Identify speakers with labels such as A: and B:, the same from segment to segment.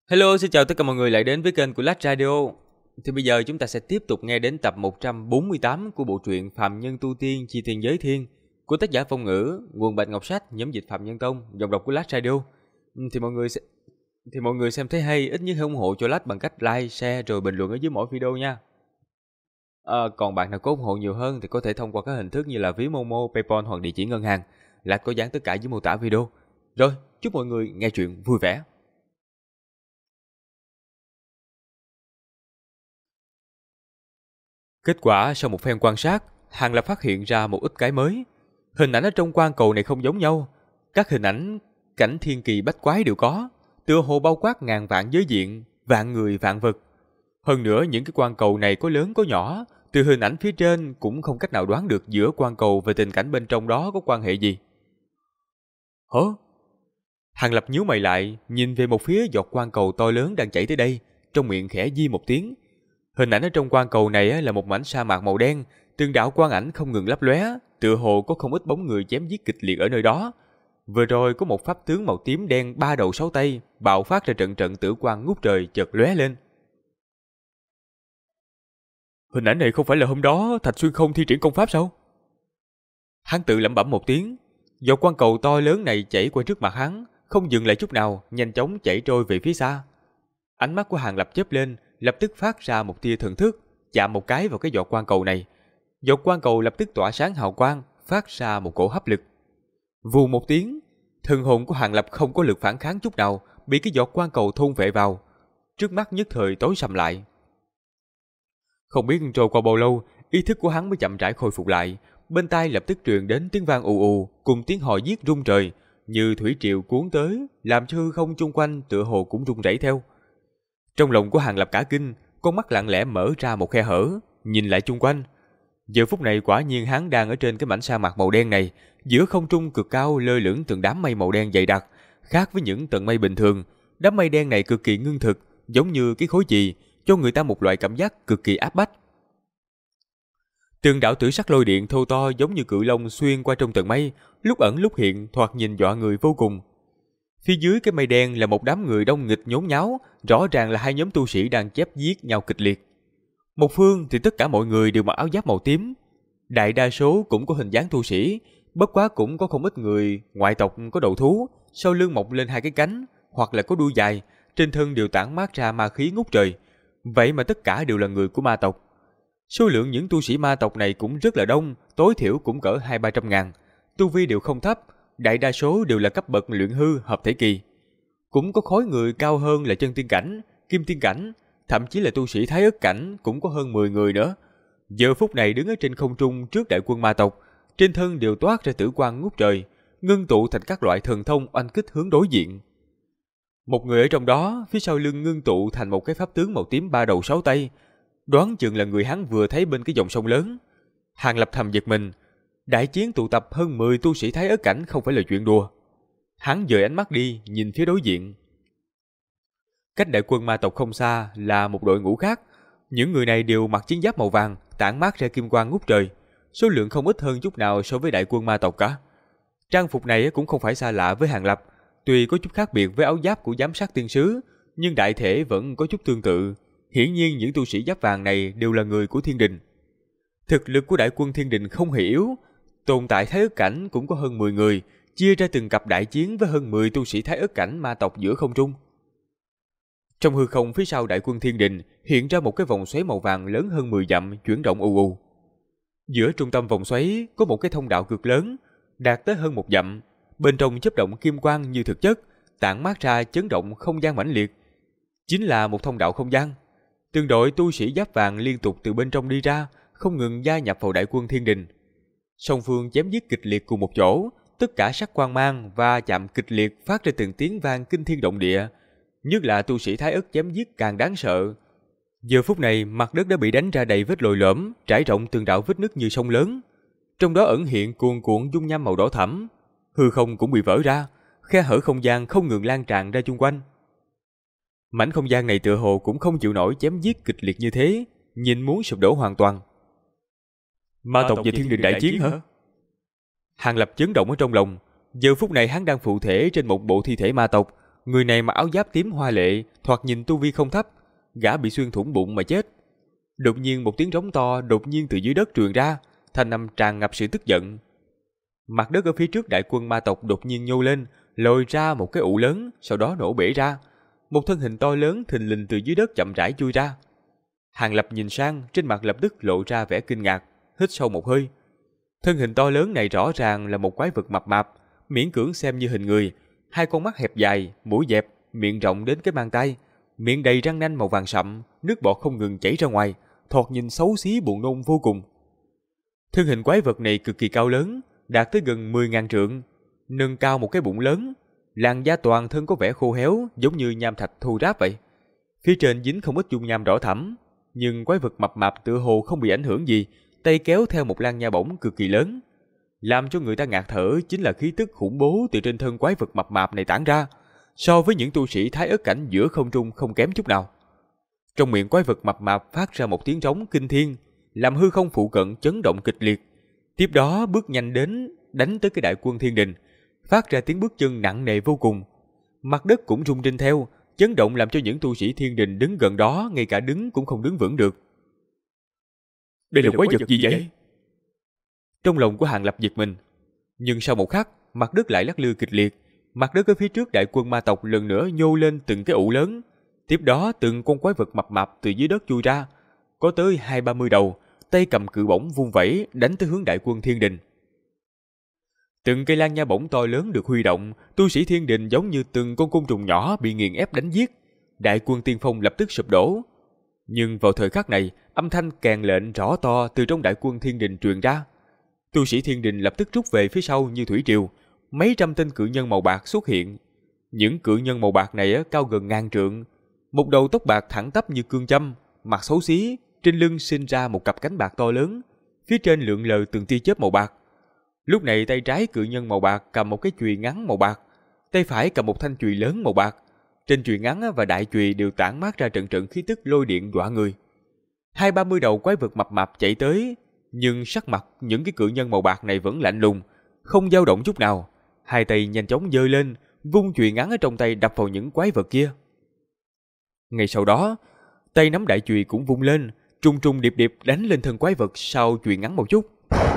A: Hello, xin chào tất cả mọi người lại đến với kênh của Lách Radio. Thì bây giờ chúng ta sẽ tiếp tục nghe đến tập 148 của bộ truyện Phàm Nhân Tu Tiên Chi Tiền Giới Thiên của tác giả Phong Ngữ, nguồn Bạch Ngọc Sách, nhóm dịch Phạm Nhân Tông, giọng đọc của Lách Radio. Thì mọi người xem thấy hay, ít nhất hãy ủng hộ cho Lách bằng cách like, share rồi bình luận ở dưới mỗi video nha. Còn bạn nào có ủng hộ nhiều hơn thì có thể thông qua các hình thức như là ví Momo, PayPal hoặc địa chỉ ngân hàng. Lách có dán tất cả dưới mô tả video. Rồi, chúc mọi người nghe chuyện vui vẻ. Kết quả sau một phen quan sát, Hàng Lập phát hiện ra một ít cái mới. Hình ảnh ở trong quang cầu này không giống nhau. Các hình ảnh cảnh thiên kỳ bách quái đều có, tựa hồ bao quát ngàn vạn giới diện, vạn người vạn vật. Hơn nữa những cái quang cầu này có lớn có nhỏ, từ hình ảnh phía trên cũng không cách nào đoán được giữa quang cầu và tình cảnh bên trong đó có quan hệ gì. Hả? Hàng Lập nhíu mày lại, nhìn về một phía giọt quang cầu to lớn đang chảy tới đây, trong miệng khẽ di một tiếng. Hình ảnh ở trong quang cầu này là một mảnh sa mạc màu đen, từng đạo quang ảnh không ngừng lấp lóe, tựa hồ có không ít bóng người chém giết kịch liệt ở nơi đó. Vừa rồi có một pháp tướng màu tím đen ba đầu sáu tay bạo phát ra trận trận tử quang ngút trời chợt lóe lên. Hình ảnh này không phải là hôm đó Thạch Xuyên Không thi triển công pháp sao? Hắn tự lẩm bẩm một tiếng. Giọt quang cầu to lớn này chảy qua trước mặt hắn, không dừng lại chút nào, nhanh chóng chảy trôi về phía xa. Ánh mắt của Hàng Lập chớp lên, lập tức phát ra một tia thần thức, chạm một cái vào cái giọt quang cầu này. Giọt quang cầu lập tức tỏa sáng hào quang, phát ra một cổ hấp lực. Vù một tiếng, thần hồn của Hàng Lập không có lực phản kháng chút nào, bị cái giọt quang cầu thôn vệ vào. Trước mắt nhất thời tối sầm lại. Không biết trôi qua bao lâu, ý thức của hắn mới chậm rãi khôi phục lại. Bên tai lập tức truyền đến tiếng vang ù ù, cùng tiếng hò giết rung trời, như thủy triều cuốn tới, làm cho hư không chung quanh tựa hồ cũng rung rẩy theo. Trong lòng của Hàng Lập cả kinh, con mắt lặng lẽ mở ra một khe hở, nhìn lại chung quanh. Giờ phút này quả nhiên hắn đang ở trên cái mảnh sa mạc màu đen này, giữa không trung cực cao lơ lửng từng đám mây màu đen dày đặc, khác với những tầng mây bình thường. Đám mây đen này cực kỳ ngưng thực, giống như cái khối chì, cho người ta một loại cảm giác cực kỳ áp bách. Từng đạo tử sắc lôi điện thô to giống như cự long xuyên qua trong tầng mây, lúc ẩn lúc hiện, thoạt nhìn dọa người vô cùng. Phía dưới cái mây đen là một đám người đông nghịch nhốn nháo, rõ ràng là hai nhóm tu sĩ đang chém giết nhau kịch liệt. Một phương thì tất cả mọi người đều mặc áo giáp màu tím, đại đa số cũng có hình dáng tu sĩ, bất quá cũng có không ít người ngoại tộc có đầu thú, sau lưng mọc lên hai cái cánh, hoặc là có đuôi dài, trên thân đều tản mát ra ma khí ngút trời. Vậy mà tất cả đều là người của ma tộc. Số lượng những tu sĩ ma tộc này cũng rất là đông, tối thiểu cũng cỡ 200-300 ngàn, tu vi đều không thấp. Đại đa số đều là cấp bậc luyện hư hợp thể kỳ. Cũng có khối người cao hơn là chân tiên cảnh, kim tiên cảnh, thậm chí là tu sĩ thái ức cảnh cũng có hơn 10 người nữa. Giờ phút này đứng ở trên không trung trước đại quân ma tộc, trên thân đều toát ra tử quang ngút trời, ngưng tụ thành các loại thần thông oanh kích hướng đối diện. Một người ở trong đó, phía sau lưng ngưng tụ thành một cái pháp tướng màu tím ba đầu sáu tay, đoán chừng là người hắn vừa thấy bên cái dòng sông lớn. Hàng Lập thầm giật mình. Đại chiến tụ tập hơn 10 tu sĩ thái ớt cảnh không phải là chuyện đùa. Hắn dời ánh mắt đi, nhìn phía đối diện. Cách đại quân ma tộc không xa là một đội ngũ khác. Những người này đều mặc chiến giáp màu vàng, tản mát ra kim quang ngút trời. Số lượng không ít hơn chút nào so với đại quân ma tộc cả. Trang phục này cũng không phải xa lạ với Hàng Lập. Tuy có chút khác biệt với áo giáp của giám sát tiên sứ, nhưng đại thể vẫn có chút tương tự. Hiển nhiên những tu sĩ giáp vàng này đều là người của Thiên Đình. Thực lực của đại quân Thiên Đình không hề yếu. Tồn tại thái ức cảnh cũng có hơn 10 người, chia ra từng cặp đại chiến với hơn 10 tu sĩ thái ức cảnh ma tộc giữa không trung. Trong hư không phía sau đại quân Thiên Đình hiện ra một cái vòng xoáy màu vàng lớn hơn 10 dặm, chuyển động ù ù. Giữa trung tâm vòng xoáy có một cái thông đạo cực lớn, đạt tới hơn 1 dặm, bên trong chớp động kim quang như thực chất, tản mát ra chấn động không gian mãnh liệt. Chính là một thông đạo không gian. Từng đội tu sĩ giáp vàng liên tục từ bên trong đi ra, không ngừng gia nhập vào đại quân Thiên Đình. Song phương chém giết kịch liệt cùng một chỗ, tất cả sắc quang mang và chạm kịch liệt phát ra từng tiếng vang kinh thiên động địa. Nhất là tu sĩ thái ức chém giết càng đáng sợ. Giờ phút này mặt đất đã bị đánh ra đầy vết lồi lõm, trải rộng từng đạo vết nứt như sông lớn. Trong đó ẩn hiện cuồn cuộn dung nham màu đỏ thẫm, hư không cũng bị vỡ ra, khe hở không gian không ngừng lan tràn ra chung quanh. Mảnh không gian này tựa hồ cũng không chịu nổi chém giết kịch liệt như thế, nhìn muốn sụp đổ hoàn toàn. Ma tộc và Thiên Đình đại chiến hả? Hàng Lập chấn động ở trong lòng. Giờ phút này hắn đang phụ thể trên một bộ thi thể ma tộc, người này mặc áo giáp tím hoa lệ, thoạt nhìn tu vi không thấp, gã bị xuyên thủng bụng mà chết. Đột nhiên một tiếng rống to đột nhiên từ dưới đất truyền ra, thanh âm tràn ngập sự tức giận. Mặt đất ở phía trước đại quân ma tộc đột nhiên nhô lên, lồi ra một cái ụ lớn, sau đó nổ bể ra. Một thân hình to lớn thình lình từ dưới đất chậm rãi chui ra. Hàng Lập nhìn sang, trên mặt lập tức lộ ra vẻ kinh ngạc, hít sâu một hơi. Thân hình to lớn này rõ ràng là một quái vật mập mạp, miễn cưỡng xem như hình người, hai con mắt hẹp dài, mũi dẹp, miệng rộng đến cái mang tay, miệng đầy răng nanh màu vàng sậm, nước bọt không ngừng chảy ra ngoài, thoạt nhìn xấu xí buồn nôn vô cùng. Thân hình quái vật này cực kỳ cao lớn, đạt tới gần 10.000 trượng, nâng cao một cái bụng lớn, làn da toàn thân có vẻ khô héo, giống như nham thạch thô ráp vậy. Phía trên dính không ít dung nham đỏ thẫm, nhưng quái vật mập mạp tựa hồ không bị ảnh hưởng gì, tay kéo theo một lan nha bổng cực kỳ lớn. Làm cho người ta ngạt thở chính là khí tức khủng bố từ trên thân quái vật mập mạp này tản ra, so với những tu sĩ Thái Ức cảnh giữa không trung không kém chút nào. Trong miệng quái vật mập mạp phát ra một tiếng rống kinh thiên, làm hư không phụ cận chấn động kịch liệt. Tiếp đó bước nhanh đến, đánh tới cái đại quân thiên đình, phát ra tiếng bước chân nặng nề vô cùng. Mặt đất cũng rung rinh theo, chấn động làm cho những tu sĩ thiên đình đứng gần đó ngay cả đứng cũng không đứng vững được. Đây là quái vật gì vậy? Trong lòng của Hàng Lập giật mình, nhưng sau một khắc, mặt đất lại lắc lư kịch liệt, mặt đất ở phía trước đại quân ma tộc lần nữa nhô lên từng cái ụ lớn. Tiếp đó từng con quái vật mập mạp từ dưới đất chui ra, có tới 20-30 đầu, tay cầm cự bổng vung vẩy đánh tới hướng đại quân thiên đình. Từng cây lan nha bổng to lớn được huy động, tu sĩ thiên đình giống như từng con côn trùng nhỏ bị nghiền ép đánh giết. Đại quân tiên phong lập tức sụp đổ. Nhưng vào thời khắc này, âm thanh kèn lệnh rõ to từ trong đại quân thiên đình truyền ra. Tu sĩ thiên đình lập tức rút về phía sau như thủy triều. Mấy trăm tên cự nhân màu bạc xuất hiện. Những cự nhân màu bạc này cao gần 1000 trượng, một đầu tóc bạc thẳng tắp như cương châm, mặt xấu xí, trên lưng sinh ra một cặp cánh bạc to lớn, phía trên lượn lờ từng tia chớp màu bạc. Lúc này tay trái cự nhân màu bạc cầm một cái chùy ngắn màu bạc, tay phải cầm một thanh chùy lớn màu bạc. Trên chùy ngắn và đại chùy đều tản mát ra trận trận khí tức lôi điện dọa người. 20-30 đầu quái vật mập mạp chạy tới, nhưng sắc mặt những cái cự nhân màu bạc này vẫn lạnh lùng, không dao động chút nào. Hai tay nhanh chóng giơ lên, vung chùy ngắn ở trong tay đập vào những quái vật kia. Ngay sau đó, tay nắm đại chùy cũng vung lên, trùng trùng điệp điệp đánh lên thân quái vật sau chùy ngắn một chút.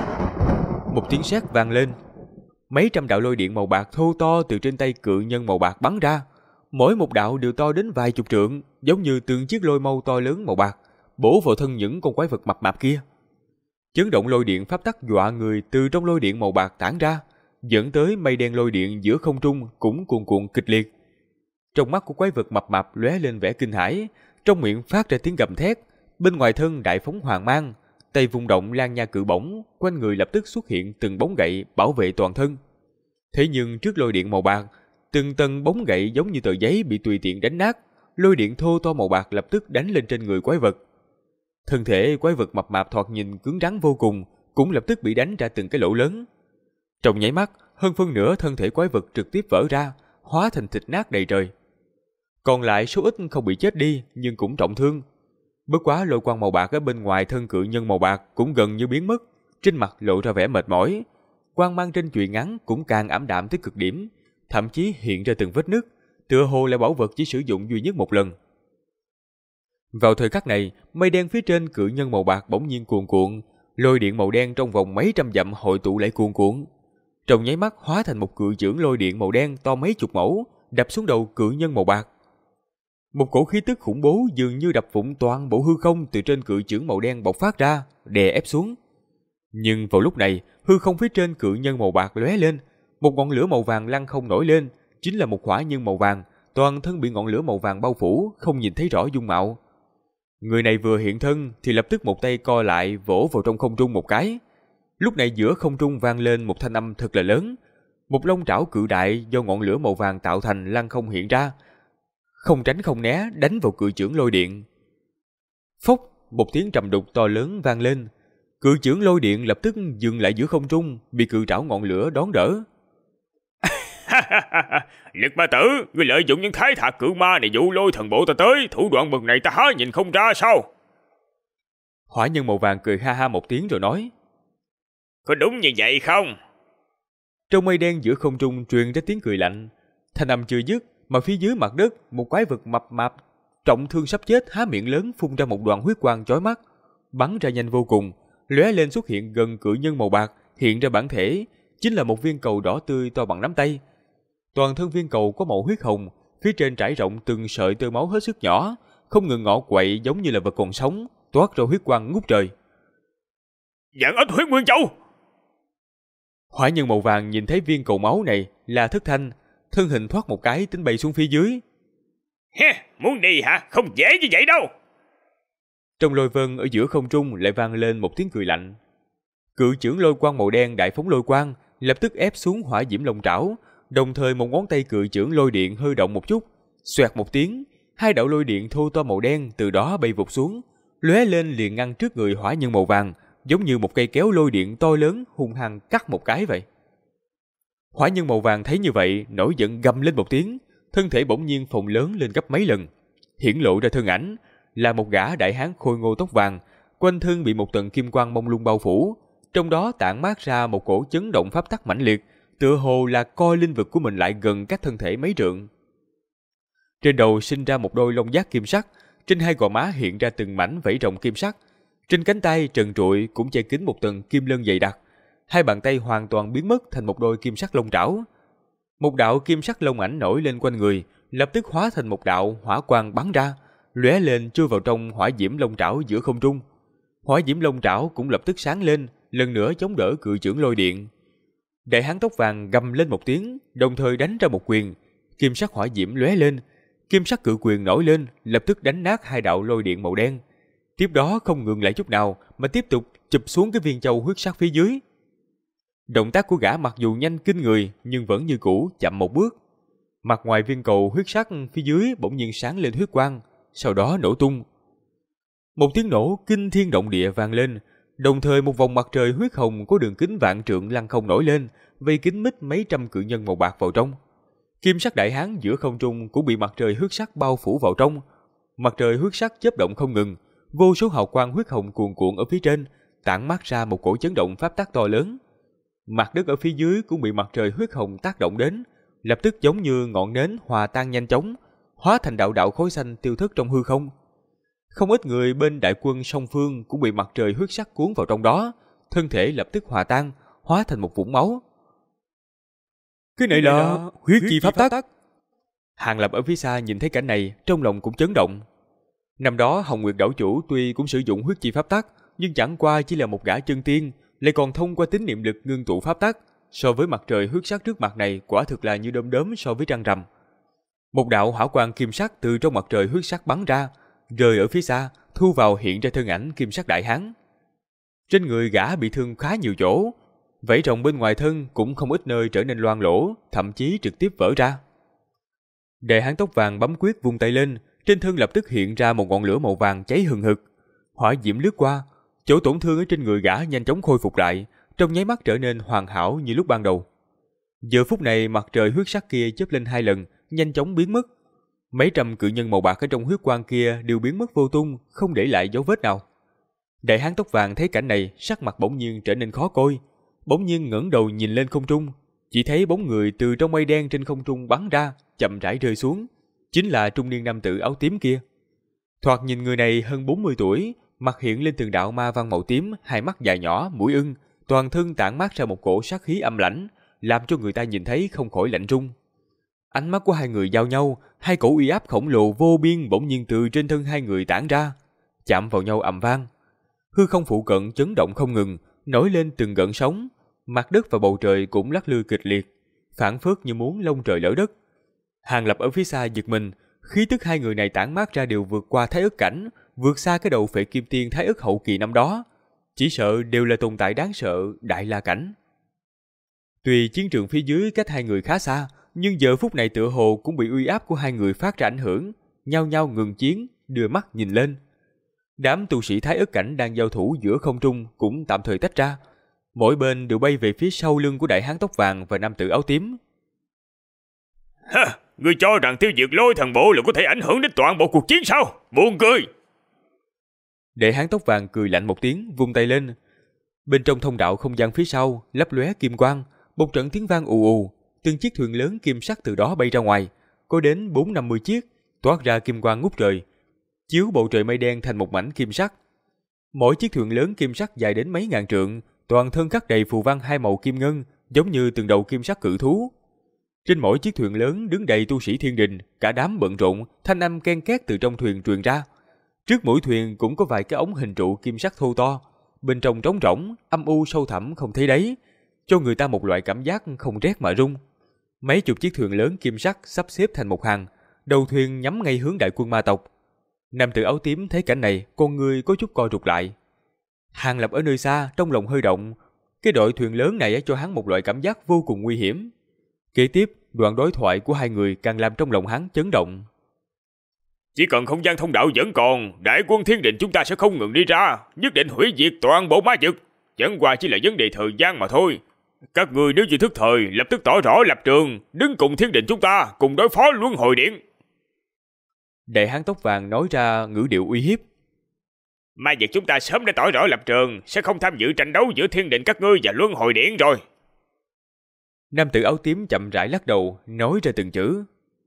A: Một tiếng sét vang lên, mấy trăm đạo lôi điện màu bạc thô to từ trên tay cự nhân màu bạc bắn ra, mỗi một đạo đều to đến vài chục trượng, giống như từng chiếc lôi mâu to lớn màu bạc, bổ vào thân những con quái vật mập mạp kia. Chấn động lôi điện pháp tắc dọa người từ trong lôi điện màu bạc tản ra, dẫn tới mây đen lôi điện giữa không trung cũng cuồn cuộn kịch liệt. Trong mắt của quái vật mập mạp lóe lên vẻ kinh hãi, trong miệng phát ra tiếng gầm thét, bên ngoài thân đại phóng hoàng mang, tay vung động lan nha cự bổng, quanh người lập tức xuất hiện từng bóng gậy bảo vệ toàn thân. Thế nhưng trước lôi điện màu bạc, từng tầng bóng gậy giống như tờ giấy bị tùy tiện đánh nát, lôi điện thô to màu bạc lập tức đánh lên trên người quái vật. Thân thể quái vật mập mạp thoạt nhìn cứng rắn vô cùng, cũng lập tức bị đánh ra từng cái lỗ lớn. Trong nháy mắt, hơn phân nửa thân thể quái vật trực tiếp vỡ ra, hóa thành thịt nát đầy trời. Còn lại số ít không bị chết đi, nhưng cũng trọng thương. Bất quá lôi quang màu bạc ở bên ngoài thân cự nhân màu bạc cũng gần như biến mất, trên mặt lộ ra vẻ mệt mỏi. Quang mang trên chùy ngắn cũng càng ảm đạm tới cực điểm, thậm chí hiện ra từng vết nứt, tựa hồ là bảo vật chỉ sử dụng duy nhất một lần. Vào thời khắc này, mây đen phía trên cự nhân màu bạc bỗng nhiên cuồn cuộn, lôi điện màu đen trong vòng mấy trăm dặm hội tụ lại cuồn cuộn. Trong nháy mắt hóa thành một cự chưởng lôi điện màu đen to mấy chục mẫu, đập xuống đầu cự nhân màu bạc. Một cổ khí tức khủng bố dường như đập vụn toàn bộ hư không từ trên cự chưởng màu đen bộc phát ra, đè ép xuống. Nhưng vào lúc này, hư không phía trên cự nhân màu bạc lóe lên, một ngọn lửa màu vàng lăng không nổi lên, chính là một hỏa nhân màu vàng, toàn thân bị ngọn lửa màu vàng bao phủ, không nhìn thấy rõ dung mạo. Người này vừa hiện thân thì lập tức một tay co lại vỗ vào trong không trung một cái. Lúc này giữa không trung vang lên một thanh âm thật là lớn, một long trảo cự đại do ngọn lửa màu vàng tạo thành lăng không hiện ra, không tránh không né đánh vào cự chưởng lôi điện. Phốc, một tiếng trầm đục to lớn vang lên, cự chưởng lôi điện lập tức dừng lại giữa không trung, bị cự trảo ngọn lửa đón đỡ.
B: Lực ma tử, ngươi lợi dụng những thái thạc cự ma này dụ lôi thần bộ ta tới, thủ đoạn bậc này ta há nhìn không ra sao?
A: Hỏa nhân màu vàng cười ha ha một tiếng rồi nói,
B: có đúng như vậy không?
A: Trong mây đen giữa không trung truyền ra tiếng cười lạnh, thanh âm chưa dứt, mà phía dưới mặt đất, một quái vật mập mạp, trọng thương sắp chết há miệng lớn phun ra một đoàn huyết quang chói mắt, bắn ra nhanh vô cùng, lóe lên xuất hiện gần cự nhân màu bạc, hiện ra bản thể, chính là một viên cầu đỏ tươi to bằng nắm tay. Toàn thân viên cầu có màu huyết hồng, phía trên trải rộng từng sợi tơ máu hết sức nhỏ, không ngừng ngọ quậy giống như là vật còn sống, toát ra huyết quang ngút trời.
B: Vạn Ích Huyết Nguyên Châu!
A: Hỏa nhân màu vàng nhìn thấy viên cầu máu này là Thất Thanh, thân hình thoát một cái tính bay xuống phía dưới.
B: He, muốn đi hả? Không dễ như vậy đâu.
A: Trong lôi vân ở giữa không trung lại vang lên một tiếng cười lạnh. Cự chưởng lôi quang màu đen đại phóng lôi quang, lập tức ép xuống hỏa diễm long trảo, đồng thời một ngón tay cự chưởng lôi điện hơi động một chút, xoẹt một tiếng, hai đạo lôi điện thô to màu đen từ đó bay vụt xuống, lóe lên liền ngăn trước người hỏa nhân màu vàng, giống như một cây kéo lôi điện to lớn hung hăng cắt một cái vậy. Hỏa nhân màu vàng thấy như vậy, nổi giận gầm lên một tiếng, thân thể bỗng nhiên phồng lớn lên gấp mấy lần, hiển lộ ra thân ảnh là một gã đại hán khôi ngô tóc vàng, quanh thân bị một tầng kim quang mông lung bao phủ, trong đó tản mát ra một cổ chấn động pháp tắc mãnh liệt, tựa hồ là coi linh vực của mình lại gần các thân thể mấy trượng. Trên đầu sinh ra một đôi lông giác kim sắc, trên hai gò má hiện ra từng mảnh vảy rồng kim sắc, trên cánh tay trần trụi cũng che kín một tầng kim lân dày đặc, hai bàn tay hoàn toàn biến mất thành một đôi kim sắc lông trảo. Một đạo kim sắc lông ảnh nổi lên quanh người, lập tức hóa thành một đạo hỏa quang bắn ra, lóe lên chui vào trong hỏa diễm lông trảo giữa không trung. Hỏa diễm lông trảo cũng lập tức sáng lên, lần nữa chống đỡ cự chưởng lôi điện. Đại hán tóc vàng gầm lên một tiếng, đồng thời đánh ra một quyền, kim sắc hỏa diễm lóe lên, kim sắc cự quyền nổi lên, lập tức đánh nát hai đạo lôi điện màu đen. Tiếp đó không ngừng lại chút nào mà tiếp tục chụp xuống cái viên châu huyết sắc phía dưới. Động tác của gã mặc dù nhanh kinh người nhưng vẫn như cũ chậm một bước. Mặt ngoài viên cầu huyết sắc phía dưới bỗng nhiên sáng lên huyết quang, sau đó nổ tung. Một tiếng nổ kinh thiên động địa vang lên, đồng thời một vòng mặt trời huyết hồng có đường kính vạn trượng lăng không nổi lên, vây kín mít mấy trăm cự nhân màu bạc vào trong. Kim sắc đại hán giữa không trung cũng bị mặt trời huyết sắc bao phủ vào trong. Mặt trời huyết sắc chớp động không ngừng, vô số hào quang huyết hồng cuồn cuộn ở phía trên, tản mát ra một cổ chấn động pháp tắc to lớn. Mặt đất ở phía dưới cũng bị mặt trời huyết hồng tác động đến, lập tức giống như ngọn nến hòa tan nhanh chóng, hóa thành đạo đạo khói xanh tiêu thất trong hư không. Không ít người bên đại quân song phương cũng bị mặt trời huyết sắc cuốn vào trong đó, thân thể lập tức hòa tan, hóa thành một vũng máu. Cái này là huyết chi pháp tắc. Hàng Lập ở phía xa nhìn thấy cảnh này, trong lòng cũng chấn động. Năm đó Hồng Nguyệt đảo chủ tuy cũng sử dụng huyết chi pháp tắc, nhưng chẳng qua chỉ là một gã chân tiên, lại còn thông qua tín niệm lực ngưng tụ pháp tắc, so với mặt trời huyết sắc trước mặt này quả thực là như đom đóm so với trăng rằm. Một đạo hỏa quang kim sắc từ trong mặt trời huyết sắc bắn ra, rơi ở phía xa, thu vào hiện ra thân ảnh kim sắc đại hán. Trên người gã bị thương khá nhiều chỗ, vảy rồng bên ngoài thân cũng không ít nơi trở nên loang lỗ, thậm chí trực tiếp vỡ ra. Đại hán tóc vàng bấm quyết vung tay lên, trên thân lập tức hiện ra một ngọn lửa màu vàng cháy hừng hực. Hỏa diễm lướt qua, chỗ tổn thương ở trên người gã nhanh chóng khôi phục lại, trong nháy mắt trở nên hoàn hảo như lúc ban đầu. Giờ phút này mặt trời huyết sắc kia chớp lên 2 lần, nhanh chóng biến mất. Mấy trăm cự nhân màu bạc ở trong huyết quang kia đều biến mất vô tung, không để lại dấu vết nào. Đại hán tóc vàng thấy cảnh này, sắc mặt bỗng nhiên trở nên khó coi, bỗng nhiên ngẩng đầu nhìn lên không trung, chỉ thấy bóng người từ trong mây đen trên không trung bắn ra, chậm rãi rơi xuống, chính là trung niên nam tử áo tím kia. Thoạt nhìn người này hơn 40 tuổi, mặt hiện lên từng đạo ma văn màu tím, hai mắt dài nhỏ, mũi ưng, toàn thân tản mát ra một cổ sát khí âm lãnh, làm cho người ta nhìn thấy không khỏi lạnh run. Ánh mắt của hai người giao nhau, hai cổ uy áp khổng lồ vô biên bỗng nhiên từ trên thân hai người tản ra, chạm vào nhau ầm vang. Hư không phụ cận chấn động không ngừng, nổi lên từng gợn sóng, mặt đất và bầu trời cũng lắc lư kịch liệt, phảng phất như muốn lông trời lở đất. Hàng Lập ở phía xa giật mình, khí tức hai người này tản mát ra đều vượt qua Thái Ức cảnh, vượt xa cái đầu Phệ Kim Tiên Thái Ức hậu kỳ năm đó, chỉ sợ đều là tồn tại đáng sợ Đại La cảnh. Tuy chiến trường phía dưới cách hai người khá xa, nhưng giờ phút này tựa hồ cũng bị uy áp của hai người phát ra ảnh hưởng, nhao nhao ngừng chiến, đưa mắt nhìn lên. Đám tu sĩ Thái Ức cảnh đang giao thủ giữa không trung cũng tạm thời tách ra, mỗi bên đều bay về phía sau lưng của đại hán tóc vàng và nam tử áo tím.
B: Ha, ngươi cho rằng tiêu diệt Lôi Thần Bộ là có thể ảnh hưởng đến toàn bộ cuộc chiến sao? Buồn cười.
A: Đại hán tóc vàng cười lạnh một tiếng, vung tay lên. Bên trong thông đạo không gian phía sau lấp lóe kim quang, một trận tiếng vang ù ù, từng chiếc thuyền lớn kim sắc từ đó bay ra ngoài, có đến 4-50 chiếc, toát ra kim quang ngút trời, chiếu bầu trời mây đen thành một mảnh kim sắc. Mỗi chiếc thuyền lớn kim sắc dài đến mấy ngàn trượng, toàn thân khắc đầy phù văn hai màu kim ngân, giống như từng đầu kim sắc cự thú. Trên mỗi chiếc thuyền lớn đứng đầy tu sĩ thiên đình, cả đám bận rộn, thanh âm ken két từ trong thuyền truyền ra. Trước mỗi thuyền cũng có vài cái ống hình trụ kim sắc thô to, bên trong trống rỗng, âm u sâu thẳm không thấy đáy, cho người ta một loại cảm giác không rét mà run. Mấy chục chiếc thuyền lớn kim sắc sắp xếp thành một hàng, đầu thuyền nhắm ngay hướng đại quân ma tộc. Nam tử áo tím thấy cảnh này, con người có chút co rụt lại. Hàng Lập ở nơi xa, trong lòng hơi động, cái đội thuyền lớn này cho hắn một loại cảm giác vô cùng nguy hiểm. Kế tiếp, đoạn đối thoại của hai người càng làm trong lòng hắn chấn động.
B: Chỉ cần không gian thông đạo vẫn còn, đại quân thiên định chúng ta sẽ không ngừng đi ra, nhất định hủy diệt toàn bộ ma vực. Chẳng qua chỉ là vấn đề thời gian mà thôi. Các ngươi nếu như thức thời, lập tức tỏ rõ lập trường, đứng cùng thiên định chúng ta, cùng đối phó luân hồi điện.
A: Đại hán tóc vàng nói ra ngữ điệu uy hiếp.
B: Ma vực chúng ta sớm đã tỏ rõ lập trường, sẽ không tham dự tranh đấu giữa thiên định các ngươi và luân hồi điện rồi.
A: Nam tử áo tím chậm rãi lắc đầu, nói ra từng chữ.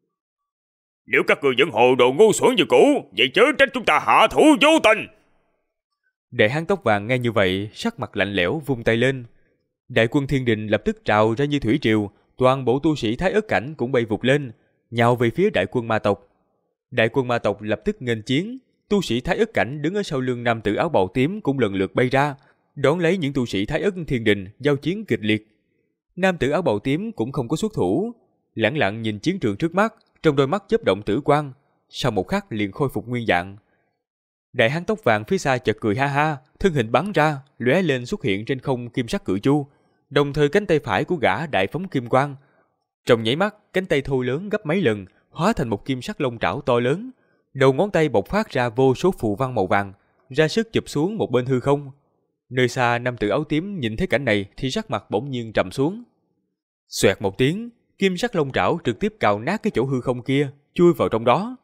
B: Nếu các ngươi vẫn hồ đồ ngu xuẩn như cũ, vậy chớ trách chúng ta hạ thủ vô tình.
A: Đại hán tóc vàng nghe như vậy, sắc mặt lạnh lẽo vung tay lên. Đại quân thiên đình lập tức trào ra như thủy triều, toàn bộ tu sĩ Thái Ức cảnh cũng bay vụt lên, nhào về phía đại quân ma tộc. Đại quân ma tộc lập tức nghênh chiến, tu sĩ Thái Ức cảnh đứng ở sau lưng nam tử áo bào tím cũng lần lượt bay ra, đón lấy những tu sĩ Thái Ức thiên đình giao chiến kịch liệt. Nam tử áo bào tím cũng không có xuất thủ, lẳng lặng nhìn chiến trường trước mắt, trong đôi mắt chớp động tử quang, sau một khắc liền khôi phục nguyên dạng. Đại hán tóc vàng phía xa chợt cười ha ha, thân hình bắn ra, lóe lên xuất hiện trên không kim sắc cự chu, đồng thời cánh tay phải của gã đại phóng kim quang. Trong nháy mắt, cánh tay thô lớn gấp mấy lần, hóa thành một kim sắc lông trảo to lớn, đầu ngón tay bộc phát ra vô số phù văn màu vàng, ra sức chụp xuống một bên hư không. Nơi xa nam tử áo tím nhìn thấy cảnh này thì sắc mặt bỗng nhiên trầm xuống. Xoẹt một tiếng, kim sắc lông trảo trực tiếp cào nát cái chỗ hư không kia, chui vào trong đó.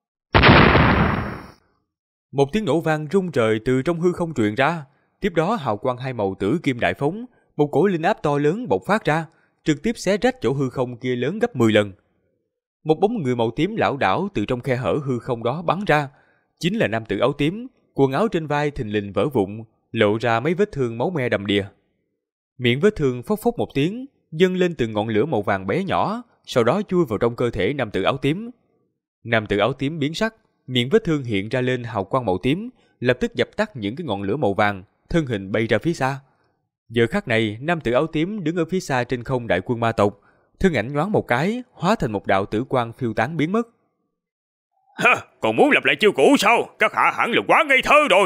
A: Một tiếng nổ vang rung trời từ trong hư không truyền ra, tiếp đó hào quang hai màu tử kim đại phóng, một cỗ linh áp to lớn bộc phát ra, trực tiếp xé rách chỗ hư không kia lớn gấp 10 lần. Một bóng người màu tím lảo đảo từ trong khe hở hư không đó bắn ra, chính là nam tử áo tím, quần áo trên vai thình lình vỡ vụn, lộ ra mấy vết thương máu me đầm đìa. Miệng vết thương phốc phốc một tiếng, dâng lên từng ngọn lửa màu vàng bé nhỏ, sau đó chui vào trong cơ thể nam tử áo tím. Nam tử áo tím biến sắc, miệng vết thương hiện ra lên hào quang màu tím, lập tức dập tắt những cái ngọn lửa màu vàng, thân hình bay ra phía xa. Giờ khắc này, nam tử áo tím đứng ở phía xa trên không đại quân ma tộc, thân ảnh nhoáng một cái, hóa thành một đạo tử quang phiêu tán biến mất.
B: Ha, còn muốn lặp lại chiêu cũ sao? Các hạ hẳn là quá ngây thơ rồi.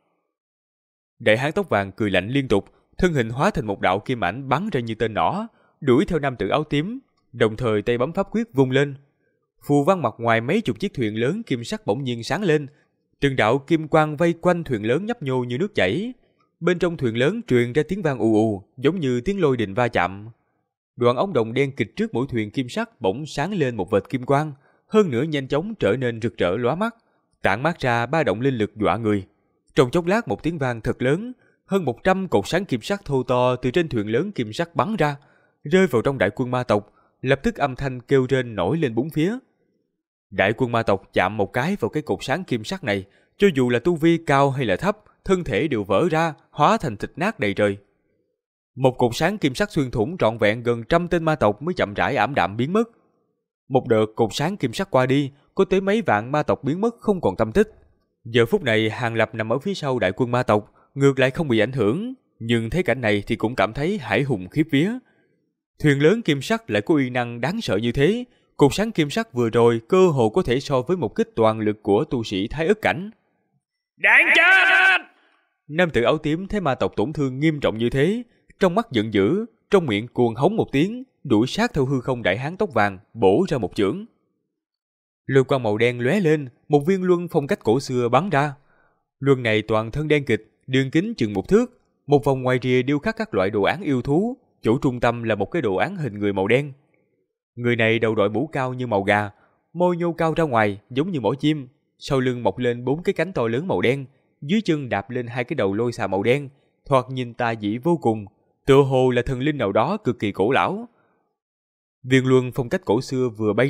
A: Đại hán tóc vàng cười lạnh liên tục, thân hình hóa thành một đạo kim ảnh bắn ra như tên nỏ, đuổi theo nam tử áo tím, đồng thời tay bấm pháp quyết vung lên. Phù văn mặt ngoài mấy chục chiếc thuyền lớn kim sắc bỗng nhiên sáng lên, từng đạo kim quang vây quanh thuyền lớn nhấp nhô như nước chảy. Bên trong thuyền lớn truyền ra tiếng vang ù ù, giống như tiếng lôi đình va chạm. Đoạn ống đồng đen kịch trước mỗi thuyền kim sắc bỗng sáng lên một vệt kim quang, hơn nữa nhanh chóng trở nên rực rỡ lóa mắt, tản mát ra ba động linh lực dọa người. Trong chốc lát một tiếng vang thật lớn, hơn 100 cột sáng kim sắc thô to từ trên thuyền lớn kim sắc bắn ra, rơi vào trong đại quân ma tộc, lập tức âm thanh kêu rên nổi lên bốn phía. Đại quân ma tộc chạm một cái vào cái cột sáng kim sắc này, cho dù là tu vi cao hay là thấp, thân thể đều vỡ ra, hóa thành thịt nát đầy trời. Một cột sáng kim sắc xuyên thủng trọn vẹn gần 100 tên ma tộc mới chậm rãi ảm đạm biến mất. Một đợt cột sáng kim sắc qua đi, có tới mấy vạn ma tộc biến mất không còn tâm tích. Giờ phút này Hàng Lập nằm ở phía sau đại quân ma tộc, ngược lại không bị ảnh hưởng, nhưng thấy cảnh này thì cũng cảm thấy hãi hùng khiếp vía. Thuyền lớn kim sắc lại có uy năng đáng sợ như thế, cột sáng kim sắc vừa rồi cơ hồ có thể so với một kích toàn lực của tu sĩ Thái Ức cảnh.
B: Đáng chết!
A: Nam tử áo tím thấy ma tộc tổn thương nghiêm trọng như thế, trong mắt giận dữ, trong miệng cuồng hống một tiếng, đuổi sát theo hư không đại hán tóc vàng, bổ ra một chưởng. Lôi quang màu đen lóe lên, một viên luân phong cách cổ xưa bắn ra. Luân này toàn thân đen kịch, đường kính chừng 1 thước, một vòng ngoài rìa điêu khắc các loại đồ án yêu thú, chỗ trung tâm là một cái đồ án hình người màu đen. Người này đầu đội mũ cao như màu gà, môi nhô cao ra ngoài giống như mỏ chim, sau lưng mọc lên 4 cái cánh to lớn màu đen, dưới chân đạp lên 2 cái đầu lôi xà màu đen, thoạt nhìn tà dị vô cùng, tựa hồ là thần linh nào đó cực kỳ cổ lão. Viên luân phong cách cổ xưa vừa bay ra,